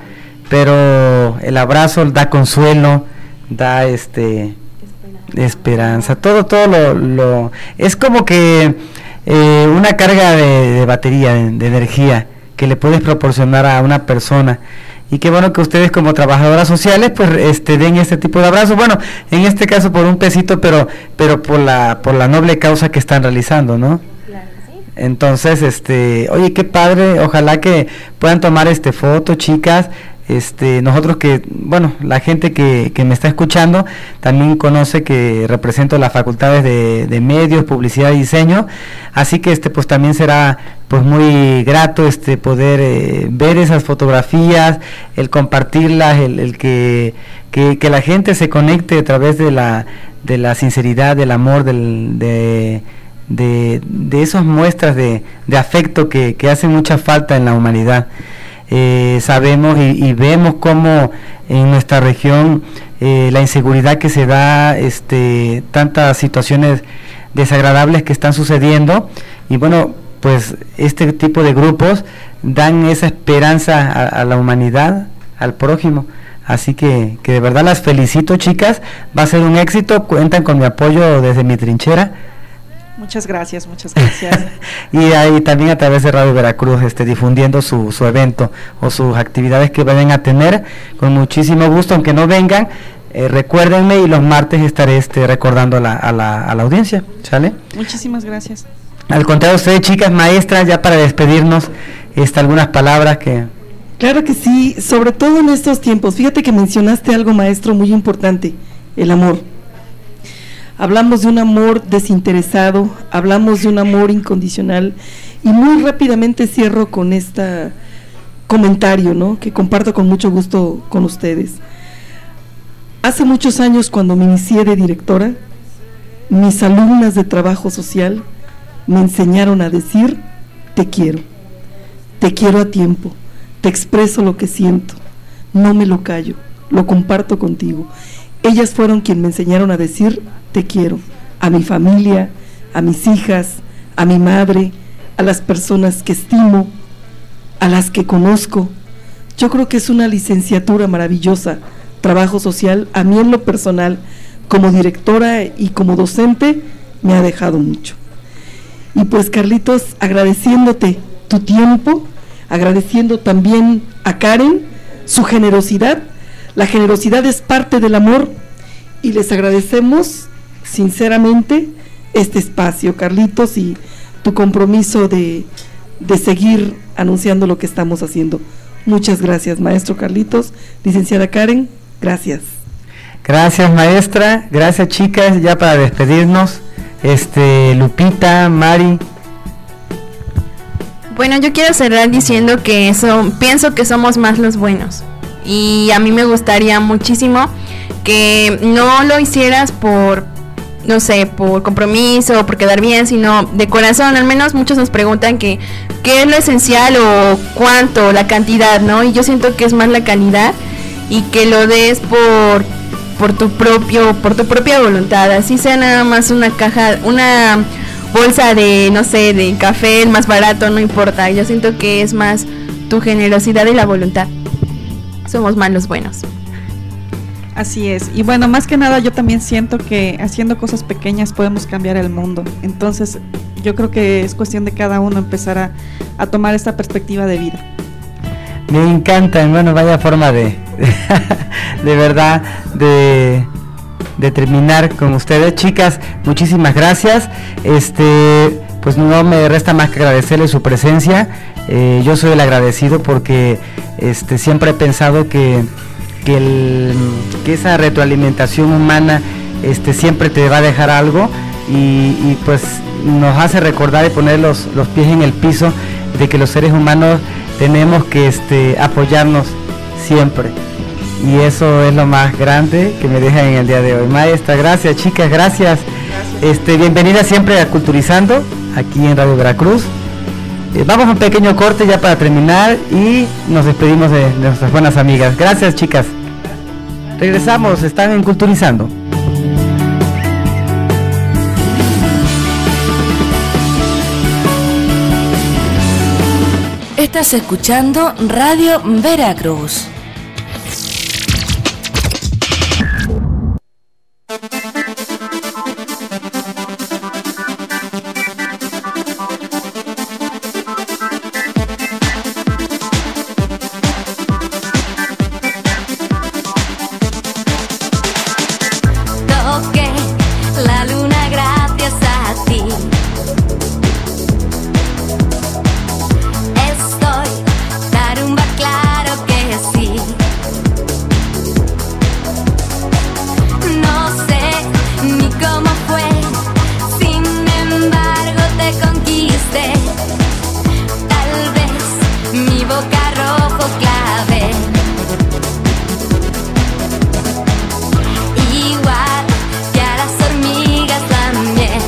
pero el abrazo da consuelo, da este esperanza, esperanza. todo, todo lo, lo es como que eh, una carga de, de batería, de, de energía que le puedes proporcionar a una persona. Y qué bueno que ustedes como trabajadoras sociales pues este den este tipo de abrazos, bueno, en este caso por un pesito, pero pero por la por la noble causa que están realizando, ¿no? Entonces, este, oye, qué padre, ojalá que puedan tomar este foto, chicas, este, nosotros que, bueno, la gente que, que me está escuchando también conoce que represento las facultades de, de medios, publicidad y diseño, así que este, pues también será pues muy grato este poder eh, ver esas fotografías, el compartirlas, el, el que, que, que la gente se conecte a través de la, de la sinceridad, del amor, del, de De, de esas muestras de, de afecto que, que hacen mucha falta en la humanidad. Eh, sabemos y, y vemos cómo en nuestra región eh, la inseguridad que se da, este, tantas situaciones desagradables que están sucediendo, y bueno, pues este tipo de grupos dan esa esperanza a, a la humanidad, al prójimo. Así que, que de verdad las felicito, chicas, va a ser un éxito, cuentan con mi apoyo desde mi trinchera. Muchas gracias, muchas gracias. Y ahí también a través de Radio Veracruz, este, difundiendo su, su evento o sus actividades que vayan a tener, con muchísimo gusto, aunque no vengan, eh, recuérdenme y los martes estaré este, recordando a la, a, la, a la audiencia, ¿sale? Muchísimas gracias. Al contrario, ustedes, chicas, maestras, ya para despedirnos, este, algunas palabras que... Claro que sí, sobre todo en estos tiempos. Fíjate que mencionaste algo, maestro, muy importante, el amor. Hablamos de un amor desinteresado, hablamos de un amor incondicional, y muy rápidamente cierro con este comentario, ¿no?, que comparto con mucho gusto con ustedes. Hace muchos años, cuando me inicié de directora, mis alumnas de trabajo social me enseñaron a decir: te quiero, te quiero a tiempo, te expreso lo que siento, no me lo callo, lo comparto contigo. Ellas fueron quienes me enseñaron a decir te quiero, a mi familia, a mis hijas, a mi madre, a las personas que estimo, a las que conozco. Yo creo que es una licenciatura maravillosa, trabajo social. A mí en lo personal, como directora y como docente, me ha dejado mucho. Y pues, Carlitos, agradeciéndote tu tiempo, agradeciendo también a Karen, su generosidad. La generosidad es parte del amor y les agradecemos sinceramente este espacio, Carlitos, y tu compromiso de, de seguir anunciando lo que estamos haciendo. Muchas gracias, maestro Carlitos. Licenciada Karen, gracias. Gracias, maestra. Gracias, chicas. Ya para despedirnos, este Lupita, Mari. Bueno, yo quiero cerrar diciendo que eso, pienso que somos más los buenos. Y a mí me gustaría muchísimo que no lo hicieras por, no sé, por compromiso o por quedar bien, sino de corazón. Al menos muchos nos preguntan que qué es lo esencial o cuánto, la cantidad, ¿no? Y yo siento que es más la calidad y que lo des por por tu propio, por tu propia voluntad, así sea nada más una caja, una bolsa de, no sé, de café, el más barato, no importa. Yo siento que es más tu generosidad y la voluntad. Somos más los buenos. Así es, y bueno, más que nada yo también siento que haciendo cosas pequeñas podemos cambiar el mundo. Entonces yo creo que es cuestión de cada uno empezar a, a tomar esta perspectiva de vida. Me encanta, bueno, vaya forma de de verdad de, de terminar con ustedes, chicas. Muchísimas gracias. Este, pues no me resta más que agradecerles su presencia. Eh, yo soy el agradecido porque este siempre he pensado que que, el, que esa retroalimentación humana este siempre te va a dejar algo y, y pues nos hace recordar y poner los, los pies en el piso de que los seres humanos tenemos que este apoyarnos siempre, y eso es lo más grande que me dejan en el día de hoy. Maestra, gracias, chicas, gracias, gracias. Este, bienvenida siempre a Culturizando aquí en Radio Veracruz. Eh, vamos a un pequeño corte ya para terminar y nos despedimos de, de nuestras buenas amigas. Gracias, chicas. Regresamos, están en Culturizando. Estás escuchando Radio Veracruz. Toqué la luna gracias a ti. Estoy tarumba, claro que sí. No sé ni cómo fue, sin embargo te conquisté. Tal vez mi boca rojo clave. Igual que a las hormigas también.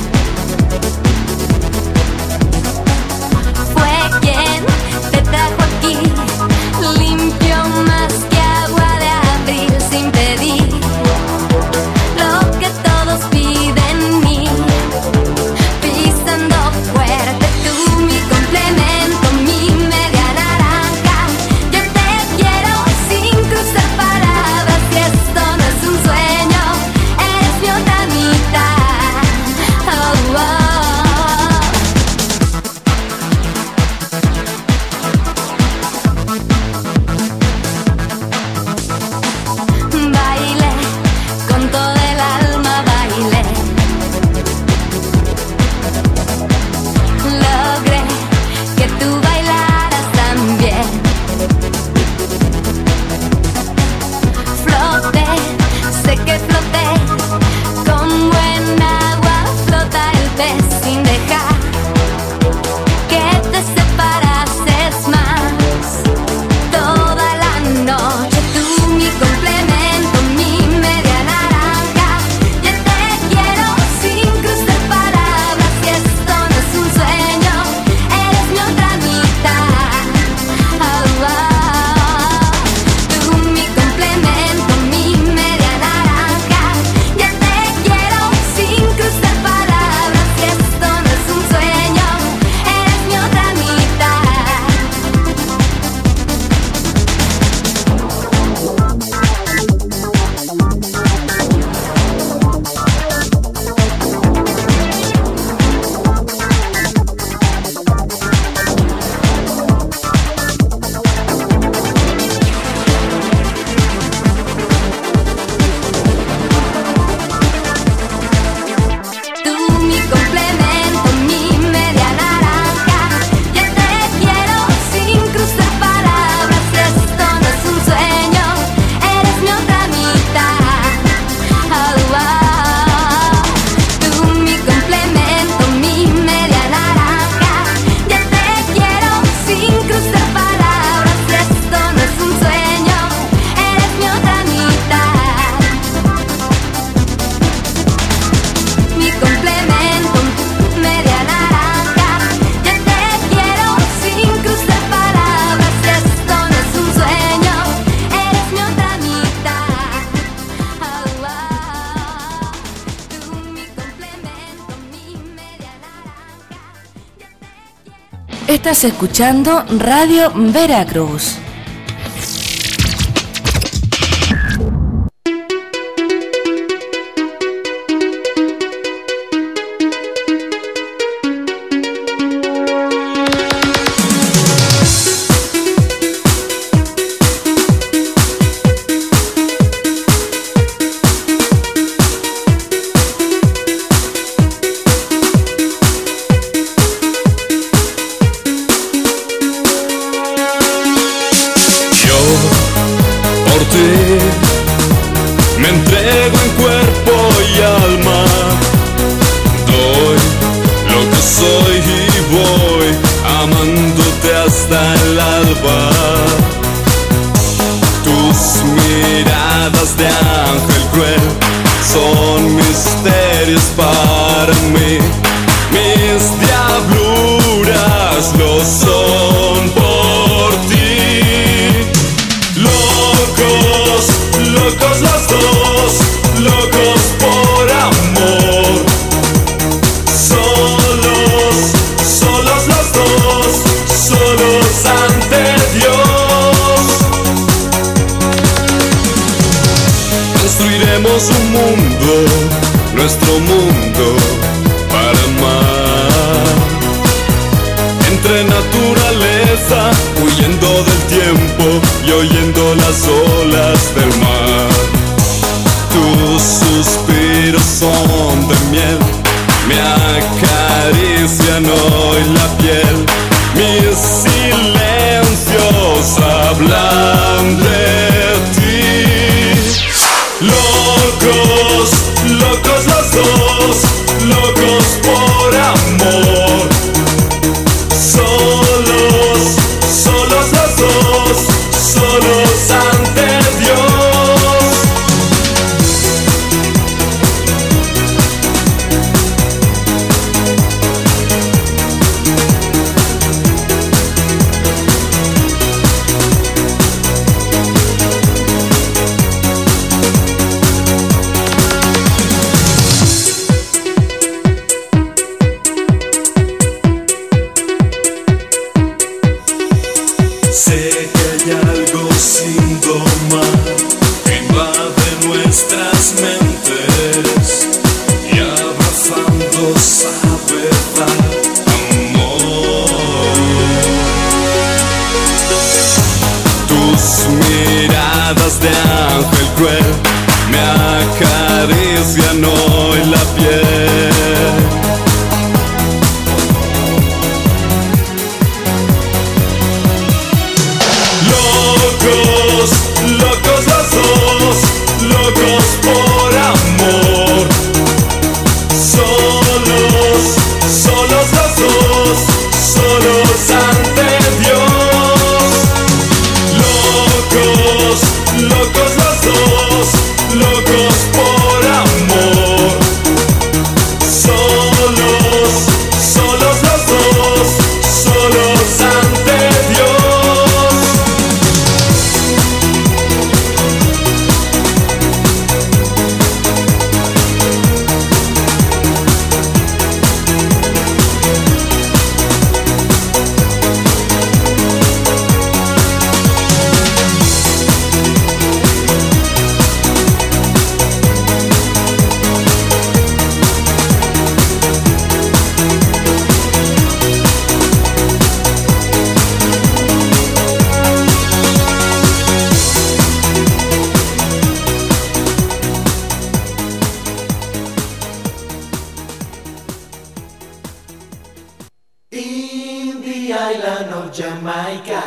Fue quien te trajo aquí, limpió más que agua de abril sin pedir lo que todos piden mí. Pisando fuerte tú, mi complemento, mi media naranja. Yo te quiero Estás escuchando Radio Veracruz. Me entrego en cuerpo y alma, doy lo que soy y voy amándote hasta el alba. Tus miradas de ángel cruel son misterios para mí, mis diabluras lo son por ti. Locos, locos los dos, locos por amor. Solos, solos los dos, solos ante Dios. Construiremos un mundo, nuestro mundo, para amar. Entre naturaleza, huyendo del tiempo y oyendo las olas del mar. Tus suspiros son de miel, me acarician hoy la piel. Mis silencios hablan de ti. Locos, locos los dos, locos por amor. Solos, solos los dos, solos ante Dios. Sé que hay algo sin domar que invade nuestras mentes y abrazando sabe dar amor. Tus miradas de ángel cruel me acarician hoy la piel. Locos, locos los dos, locos por amor. Solos, solos los dos, solos ante Dios. Locos, locos los dos, locos por amor. Solos, solos los dos, solos ante Dios. In the island of Jamaica,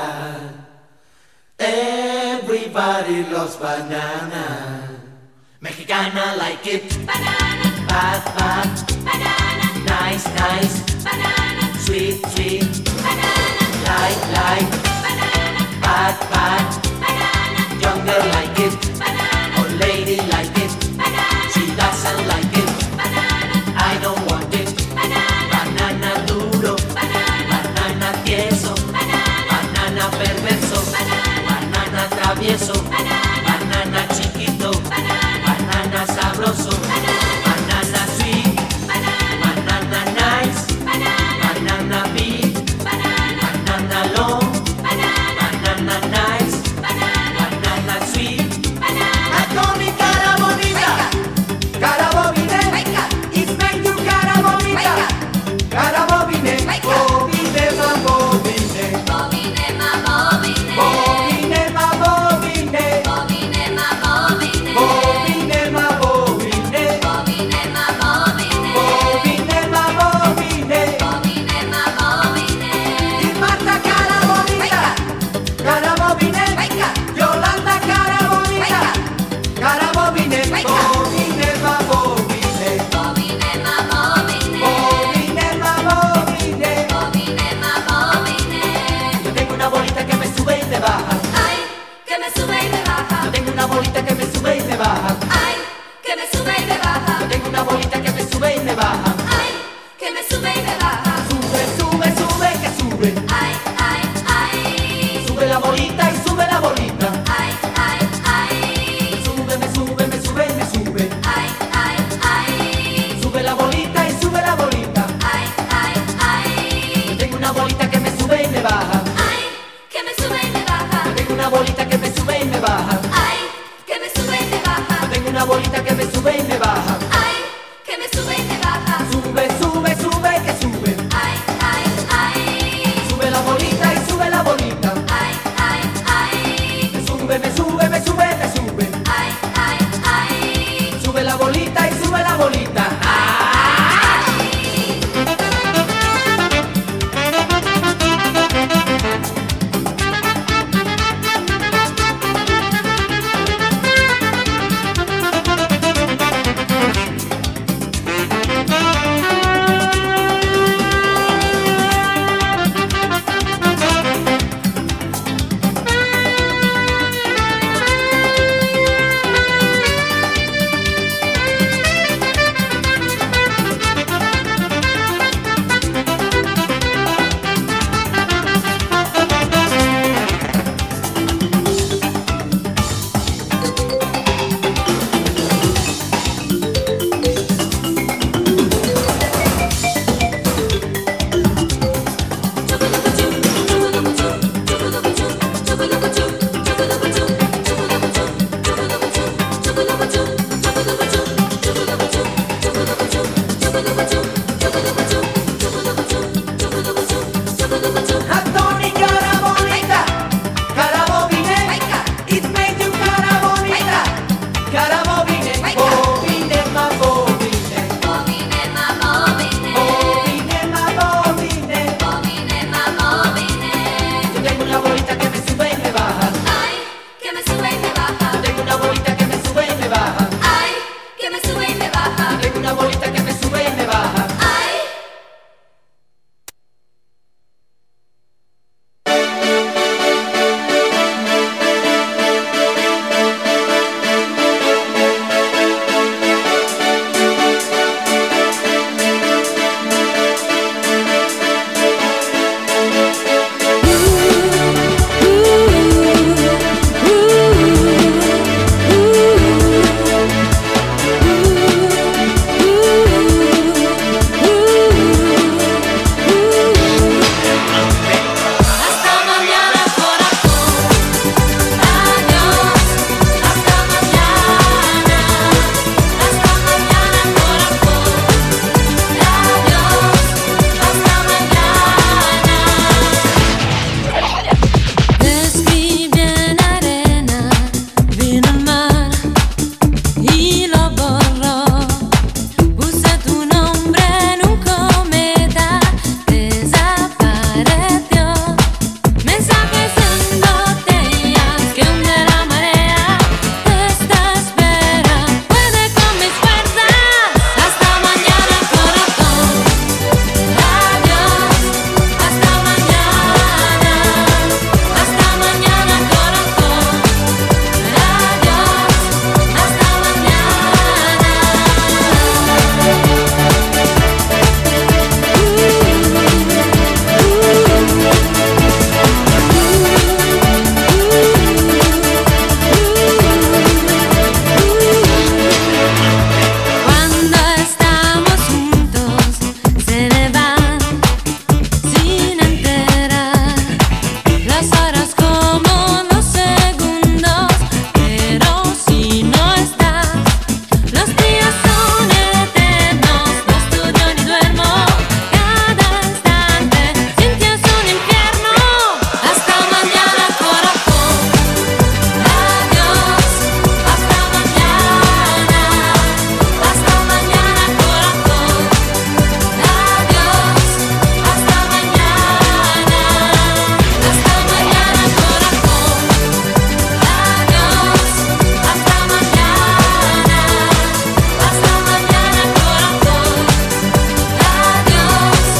everybody loves banana. Mexicana like it, banana. Bad, bad, banana. Nice, nice, banana. Sweet, sweet, banana. Light, light, banana. Bad, bad, banana. Young girl like it, banana. Old lady like it, banana. She doesn't like it, banana. I don't want it, banana. Banana duro, banana. Banana tieso, banana. Banana perverso, banana. Banana travieso, banana. Banana chiquito, banana. Banana sabroso, banana. Banana sweet, banana. Banana nice, banana. Banana big, banana. la bolita y sube la bolita. Ay, ay, ay. Me sube, me sube, me sube, me sube. Ay, ay, ay. Sube la bolita y sube la bolita. Ay, ay, ay. Yo tengo una bolita que me sube y me baja. Ay, que me sube y me baja. Yo tengo una bolita que me sube y me baja. Ay, que me sube y me baja. Yo tengo una bolita que me sube y me baja. Ay, que me sube y me baja. Sube, sube, sube, que sube. Ay, ay, ay. Sube la bolita y sube la bolita. Ay, ay, ay. Me sube, me sube, me sube, me sube. Ay, ay, ay. Sube la bolita y sube la bolita.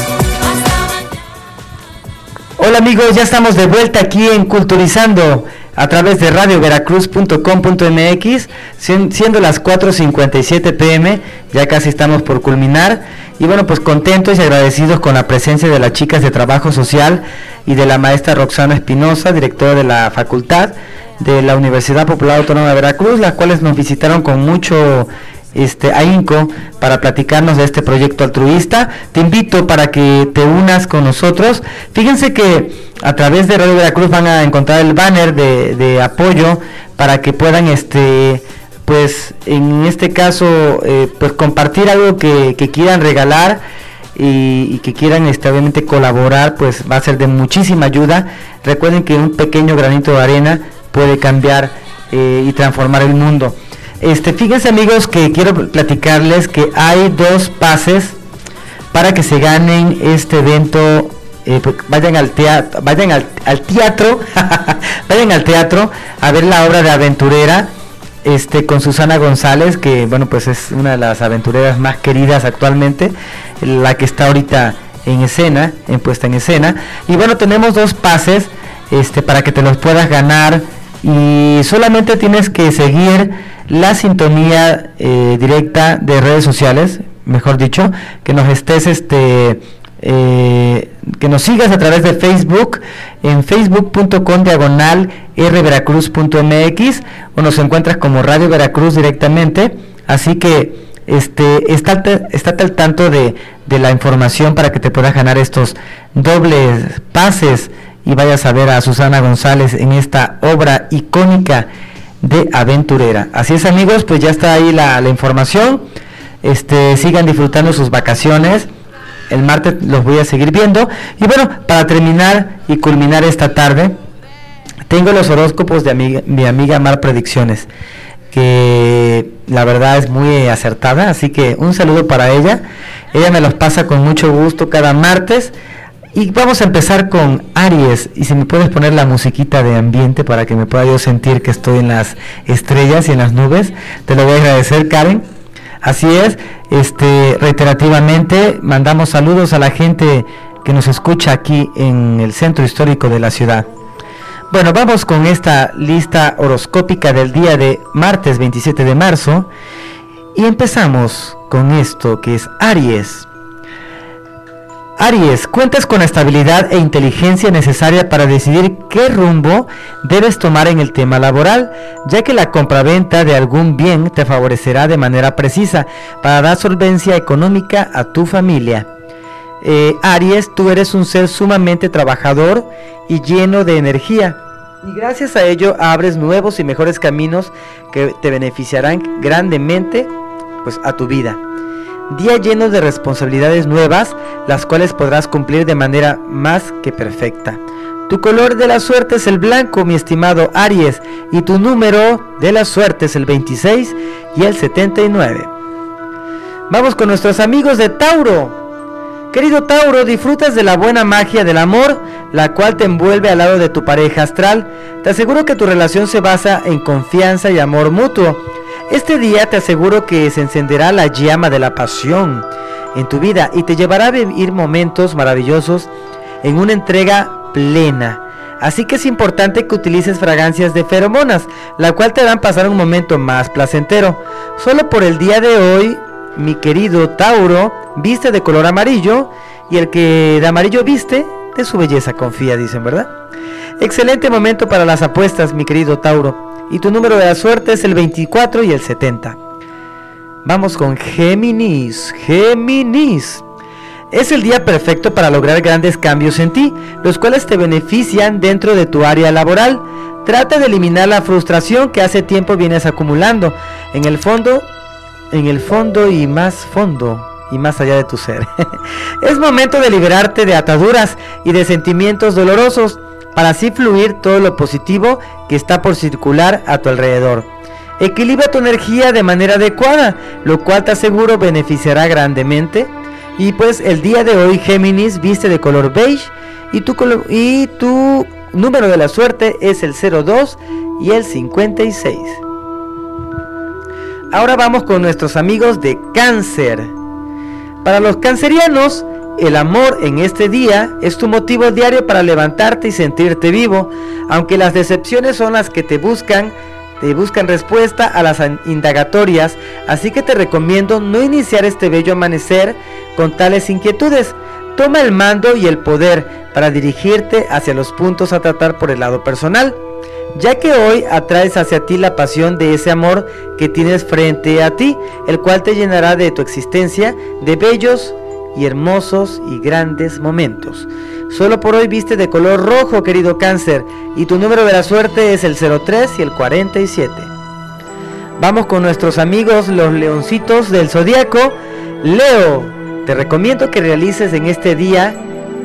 Hola amigos, ya estamos de vuelta aquí en Culturizando a través de radio veracruz punto com punto m x, siendo las cuatro cincuenta y siete pm, ya casi estamos por culminar, y bueno, pues contentos y agradecidos con la presencia de las chicas de trabajo social y de la maestra Roxana Espinosa, directora de la facultad de la Universidad Popular Autónoma de Veracruz, las cuales nos visitaron con mucho este ahínco para platicarnos de este proyecto altruista. Te invito para que te unas con nosotros. Fíjense que a través de Radio Veracruz van a encontrar el banner de, de apoyo para que puedan este pues en este caso eh, pues compartir algo que, que quieran regalar y, y que quieran este, obviamente colaborar, pues va a ser de muchísima ayuda. Recuerden que un pequeño granito de arena puede cambiar eh, y transformar el mundo. Este, fíjense amigos que quiero platicarles que hay dos pases para que se ganen este evento. Eh, pues vayan al teatro, vayan al, al teatro, vayan al teatro a ver la obra de Aventurera, este, con Susana González, que bueno pues es una de las aventureras más queridas actualmente, la que está ahorita en escena, en puesta en escena. Y bueno, tenemos dos pases, este, para que te los puedas ganar, y solamente tienes que seguir la sintonía eh, directa de redes sociales, mejor dicho, que nos estés este eh, que nos sigas a través de Facebook, en facebook punto com diagonal r veracruz punto m x, o nos encuentras como Radio Veracruz directamente. Así que este estate, estate al tanto de, de la información para que te puedas ganar estos dobles pases y vayas a ver a Susana González en esta obra icónica de Aventurera. Así es amigos, pues ya está ahí la, la información. Este, sigan disfrutando sus vacaciones. El martes los voy a seguir viendo. Y bueno, para terminar y culminar esta tarde, tengo los horóscopos de amiga, mi amiga Mar Predicciones, que la verdad es muy acertada, así que un saludo para ella. Ella me los pasa con mucho gusto cada martes. Y vamos a empezar con Aries, y si me puedes poner la musiquita de ambiente para que me pueda yo sentir que estoy en las estrellas y en las nubes, te lo voy a agradecer, Karen. Así es, este, reiterativamente mandamos saludos a la gente que nos escucha aquí en el centro histórico de la ciudad. Bueno, vamos con esta lista horoscópica del día de martes veintisiete de marzo, y empezamos con esto que es Aries. Aries, cuentas con la estabilidad e inteligencia necesaria para decidir qué rumbo debes tomar en el tema laboral, ya que la compraventa de algún bien te favorecerá de manera precisa para dar solvencia económica a tu familia. Eh, Aries, tú eres un ser sumamente trabajador y lleno de energía, y gracias a ello abres nuevos y mejores caminos que te beneficiarán grandemente, pues, a tu vida. Día lleno de responsabilidades nuevas, las cuales podrás cumplir de manera más que perfecta. Tu color de la suerte es el blanco, mi estimado Aries, y tu número de la suerte es el veintiséis y el setenta y nueve. Vamos con nuestros amigos de Tauro. Querido Tauro, disfrutas de la buena magia del amor, la cual te envuelve al lado de tu pareja astral. Te aseguro que tu relación se basa en confianza y amor mutuo. Este día te aseguro que se encenderá la llama de la pasión en tu vida y te llevará a vivir momentos maravillosos en una entrega plena. Así que es importante que utilices fragancias de feromonas, la cual te harán pasar un momento más placentero. Solo por el día de hoy, mi querido Tauro, viste de color amarillo, y el que de amarillo viste, de su belleza confía, dicen, ¿verdad? Excelente momento para las apuestas, mi querido Tauro. Y tu número de la suerte es el veinticuatro y el setenta. Vamos con Géminis. Géminis. Es el día perfecto para lograr grandes cambios en ti, los cuales te benefician dentro de tu área laboral. Trata de eliminar la frustración que hace tiempo vienes acumulando. En el fondo, en el fondo y más fondo, y más allá de tu ser. Es momento de liberarte de ataduras y de sentimientos dolorosos, para así fluir todo lo positivo que está por circular a tu alrededor. Equilibra tu energía de manera adecuada, lo cual te aseguro beneficiará grandemente. Y pues el día de hoy, Géminis, viste de color beige, y tu, color, y tu número de la suerte es el cero dos y el cincuenta y seis. Ahora vamos con nuestros amigos de Cáncer. Para los cancerianos, el amor en este día es tu motivo diario para levantarte y sentirte vivo, aunque las decepciones son las que te buscan, te buscan respuesta a las indagatorias, así que te recomiendo no iniciar este bello amanecer con tales inquietudes. Toma el mando y el poder para dirigirte hacia los puntos a tratar por el lado personal, ya que hoy atraes hacia ti la pasión de ese amor que tienes frente a ti, el cual te llenará de tu existencia de bellos y hermosos y grandes momentos. Solo por hoy viste de color rojo, querido Cáncer, y tu número de la suerte es el cero tres y el cuarenta y siete. Vamos con nuestros amigos los leoncitos del zodiaco. Leo, te recomiendo que realices en este día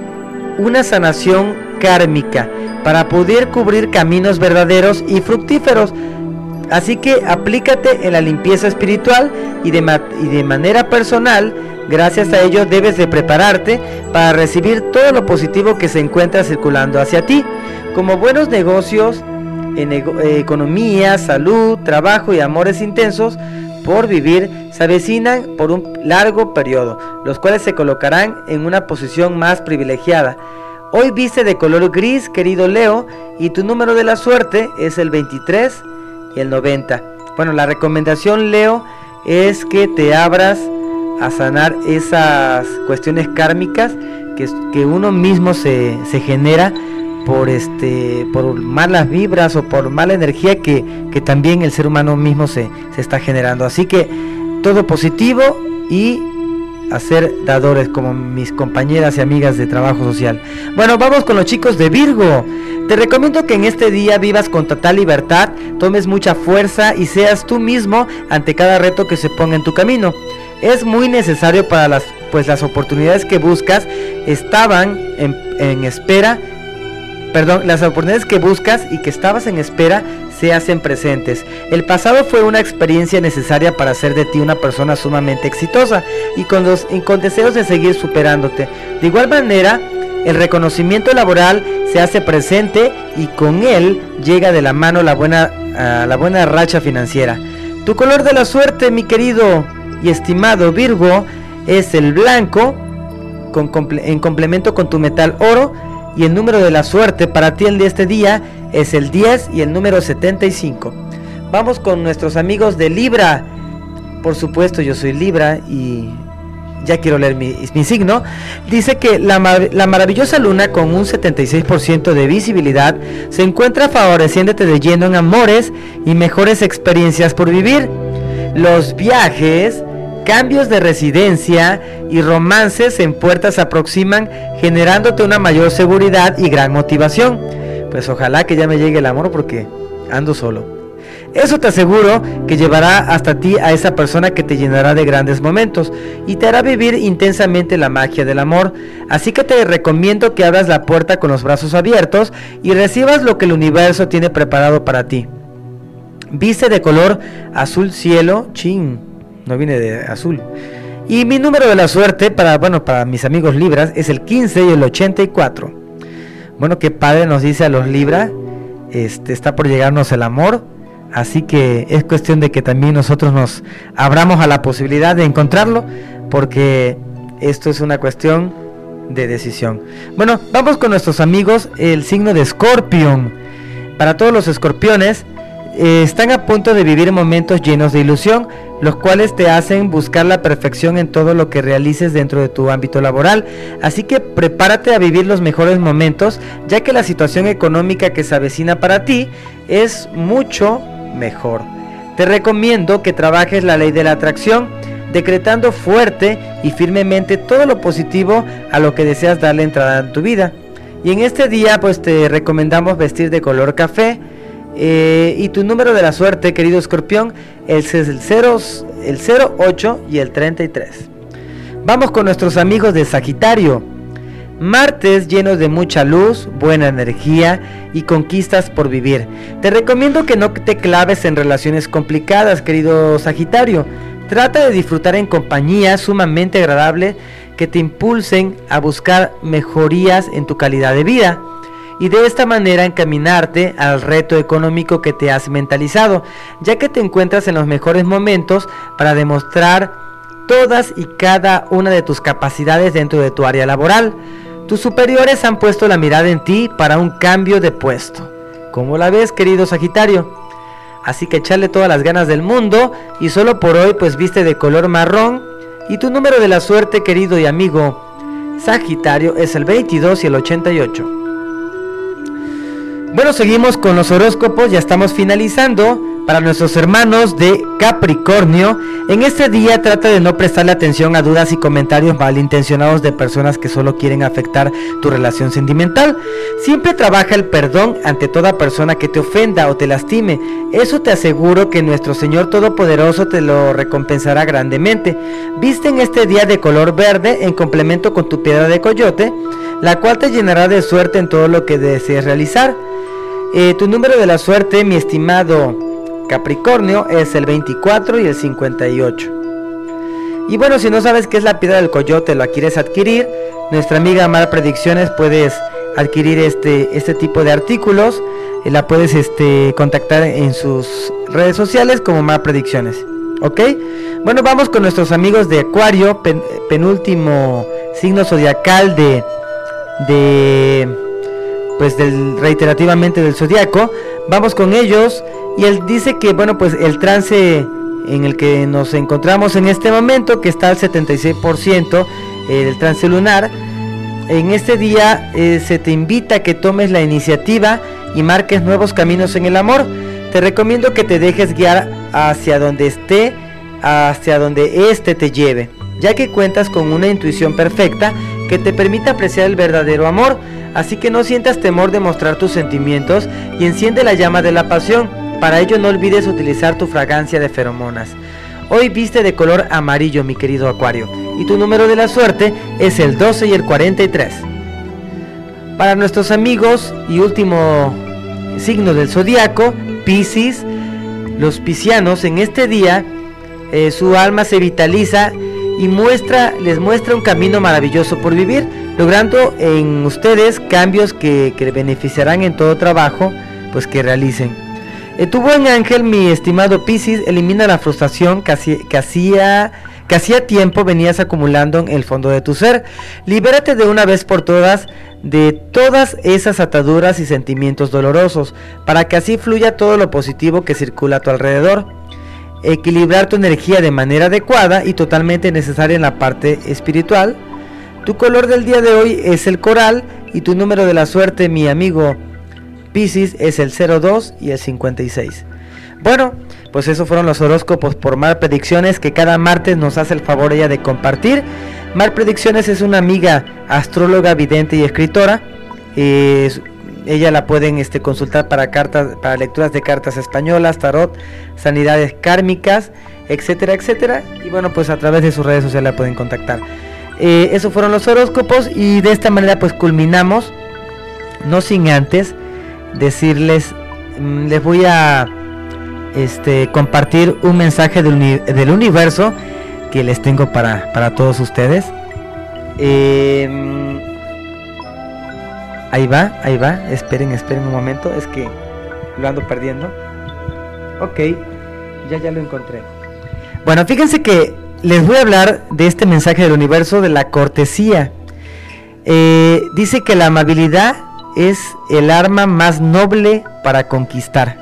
una sanación kármica para poder cubrir caminos verdaderos y fructíferos. Así que aplícate en la limpieza espiritual y de, ma y de manera personal. Gracias a ello debes de prepararte para recibir todo lo positivo que se encuentra circulando hacia ti, como buenos negocios, en eh, economía, salud, trabajo y amores intensos por vivir se avecinan por un largo periodo, los cuales se colocarán en una posición más privilegiada. Hoy viste de color gris, querido Leo, y tu número de la suerte es el veintitrés y el noventa. Bueno, la recomendación, Leo, es que te abras a sanar esas cuestiones kármicas que, que uno mismo se, se genera por este por malas vibras o por mala energía que, que también el ser humano mismo se, se está generando. Así que todo positivo y a ser dadores como mis compañeras y amigas de trabajo social. Bueno, vamos con los chicos de Virgo. Te recomiendo que en este día vivas con total libertad, tomes mucha fuerza y seas tú mismo ante cada reto que se ponga en tu camino. Es muy necesario para las, pues las oportunidades que buscas estaban en, en espera, perdón, las oportunidades que buscas y que estabas en espera se hacen presentes. El pasado fue una experiencia necesaria para hacer de ti una persona sumamente exitosa y con, los, y con deseos de seguir superándote. De igual manera, el reconocimiento laboral se hace presente y con él llega de la mano la buena, uh, la buena racha financiera. Tu color de la suerte, mi querido y estimado Virgo, es el blanco con comple en complemento con tu metal oro, y el número de la suerte para ti el de este día es el diez y el número setenta y cinco. Vamos con nuestros amigos de Libra. Por supuesto, yo soy Libra y ya quiero leer mi, mi signo. Dice que la, mar la maravillosa luna con un setenta y seis por ciento de visibilidad se encuentra favoreciéndote de lleno en amores y mejores experiencias por vivir. Los viajes, cambios de residencia y romances en puertas se aproximan, generándote una mayor seguridad y gran motivación. Pues ojalá que ya me llegue el amor porque ando solo. Eso te aseguro que llevará hasta ti a esa persona que te llenará de grandes momentos y te hará vivir intensamente la magia del amor. Así que te recomiendo que abras la puerta con los brazos abiertos y recibas lo que el universo tiene preparado para ti. Viste de color azul cielo, chin, no viene de azul. Y mi número de la suerte para, bueno, para mis amigos Libras es el quince y el ochenta y cuatro. Bueno, qué padre nos dice a los Libra, este, está por llegarnos el amor, así que es cuestión de que también nosotros nos abramos a la posibilidad de encontrarlo, porque esto es una cuestión de decisión. Bueno, vamos con nuestros amigos, el signo de Escorpión. Para todos los escorpiones, Eh, están a punto de vivir momentos llenos de ilusión, los cuales te hacen buscar la perfección en todo lo que realices dentro de tu ámbito laboral. Así que prepárate a vivir los mejores momentos, ya que la situación económica que se avecina para ti es mucho mejor. Te recomiendo que trabajes la ley de la atracción, decretando fuerte y firmemente todo lo positivo a lo que deseas darle entrada en tu vida. Y en este día pues te recomendamos vestir de color café. Eh, y tu número de la suerte, querido Escorpión, es el cero, el cero ocho y el treinta y tres. Vamos con nuestros amigos de Sagitario. Martes llenos de mucha luz, buena energía y conquistas por vivir. Te recomiendo que no te claves en relaciones complicadas, querido Sagitario. Trata de disfrutar en compañía sumamente agradable que te impulsen a buscar mejorías en tu calidad de vida, y de esta manera encaminarte al reto económico que te has mentalizado, ya que te encuentras en los mejores momentos para demostrar todas y cada una de tus capacidades dentro de tu área laboral. Tus superiores han puesto la mirada en ti para un cambio de puesto. ¿Cómo la ves, querido Sagitario? Así que echarle todas las ganas del mundo y solo por hoy pues viste de color marrón. Y tu número de la suerte, querido y amigo Sagitario, es el veintidós y el ochenta y ocho. Bueno, seguimos con los horóscopos, ya estamos finalizando. Para nuestros hermanos de Capricornio, en este día trata de no prestarle atención a dudas y comentarios malintencionados de personas que solo quieren afectar tu relación sentimental. Siempre trabaja el perdón ante toda persona que te ofenda o te lastime. Eso te aseguro que nuestro Señor Todopoderoso te lo recompensará grandemente. Viste en este día de color verde en complemento con tu piedra de coyote, la cual te llenará de suerte en todo lo que desees realizar. Eh, tu número de la suerte, mi estimado Capricornio, es el veinticuatro y el cincuenta y ocho. Y bueno, si no sabes qué es la piedra del coyote, lo quieres adquirir, nuestra amiga Mar Predicciones, puedes adquirir este, este tipo de artículos. Eh, la puedes este, contactar en sus redes sociales como Mar Predicciones. ¿Ok? Bueno, vamos con nuestros amigos de Acuario, pen, penúltimo signo zodiacal de... de pues del reiterativamente del zodiaco. Vamos con ellos y él dice que bueno, pues el trance en el que nos encontramos en este momento, que está al setenta y seis por ciento eh, del trance lunar, en este día eh, se te invita a que tomes la iniciativa y marques nuevos caminos en el amor. Te recomiendo que te dejes guiar hacia donde esté, hacia donde éste te lleve, ya que cuentas con una intuición perfecta que te permite apreciar el verdadero amor. Así que no sientas temor de mostrar tus sentimientos y enciende la llama de la pasión. Para ello no olvides utilizar tu fragancia de feromonas. Hoy viste de color amarillo, mi querido Acuario, y tu número de la suerte es el doce y el cuarenta y tres. Para nuestros amigos y último signo del zodiaco, Piscis, los piscianos en este día eh, su alma se vitaliza y muestra, les muestra un camino maravilloso por vivir, logrando en ustedes cambios que, que beneficiarán en todo trabajo pues que realicen. Eh, tu buen ángel, mi estimado Piscis, elimina la frustración que, hacía, que, hacía, que hacía tiempo venías acumulando en el fondo de tu ser. Libérate de una vez por todas de todas esas ataduras y sentimientos dolorosos, para que así fluya todo lo positivo que circula a tu alrededor. Equilibrar tu energía de manera adecuada y totalmente necesaria en la parte espiritual. Tu color del día de hoy es el coral y tu número de la suerte, mi amigo Piscis, es el cero dos y el cincuenta y seis. Bueno, pues esos fueron los horóscopos por Mar Predicciones, que cada martes nos hace el favor ella de compartir. Mar Predicciones es una amiga astróloga, vidente y escritora. Eh, ella la pueden este, consultar para cartas, para lecturas de cartas españolas, tarot, sanidades kármicas, etcétera, etcétera. Y bueno, pues a través de sus redes sociales la pueden contactar. Eh, esos fueron los horóscopos y de esta manera pues culminamos, no sin antes decirles, mmm, les voy a este, compartir un mensaje del, uni del universo que les tengo para, para todos ustedes. Eh, ahí va, ahí va, esperen, esperen un momento, es que lo ando perdiendo. Ok, ya, ya lo encontré. Bueno, fíjense que les voy a hablar de este mensaje del universo de la cortesía. Eh, dice que la amabilidad es el arma más noble para conquistar.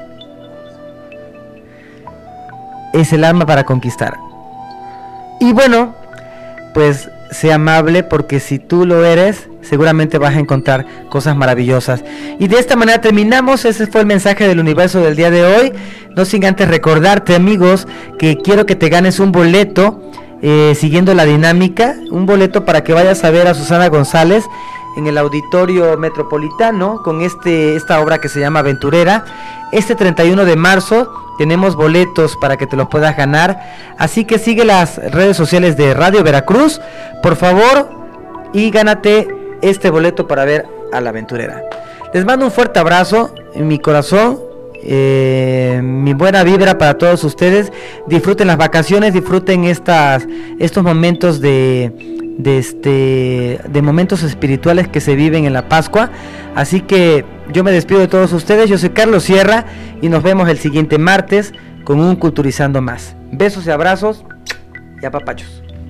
Es el arma para conquistar. Y bueno, pues sea amable, porque si tú lo eres, seguramente vas a encontrar cosas maravillosas. Y de esta manera terminamos. Ese fue el mensaje del universo del día de hoy. No sin antes recordarte, amigos, que quiero que te ganes un boleto, eh, siguiendo la dinámica, un boleto para que vayas a ver a Susana González en el Auditorio Metropolitano con este esta obra que se llama Aventurera. Este treinta y uno de marzo tenemos boletos para que te los puedas ganar, así que sigue las redes sociales de Radio Veracruz, por favor, y gánate este boleto para ver a la Aventurera. Les mando un fuerte abrazo en mi corazón, eh, mi buena vibra para todos ustedes. Disfruten las vacaciones, disfruten estas estos momentos de de este de momentos espirituales que se viven en la Pascua. Así que yo me despido de todos ustedes. Yo soy Carlos Sierra y nos vemos el siguiente martes con un Culturizando Más. Besos y abrazos y apapachos.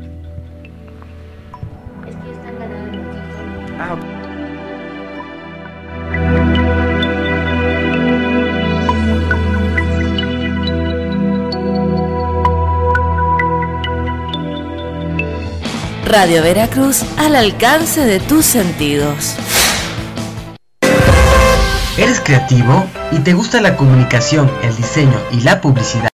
Ah, Radio Veracruz al alcance de tus sentidos. ¿Eres creativo y te gusta la comunicación, el diseño y la publicidad?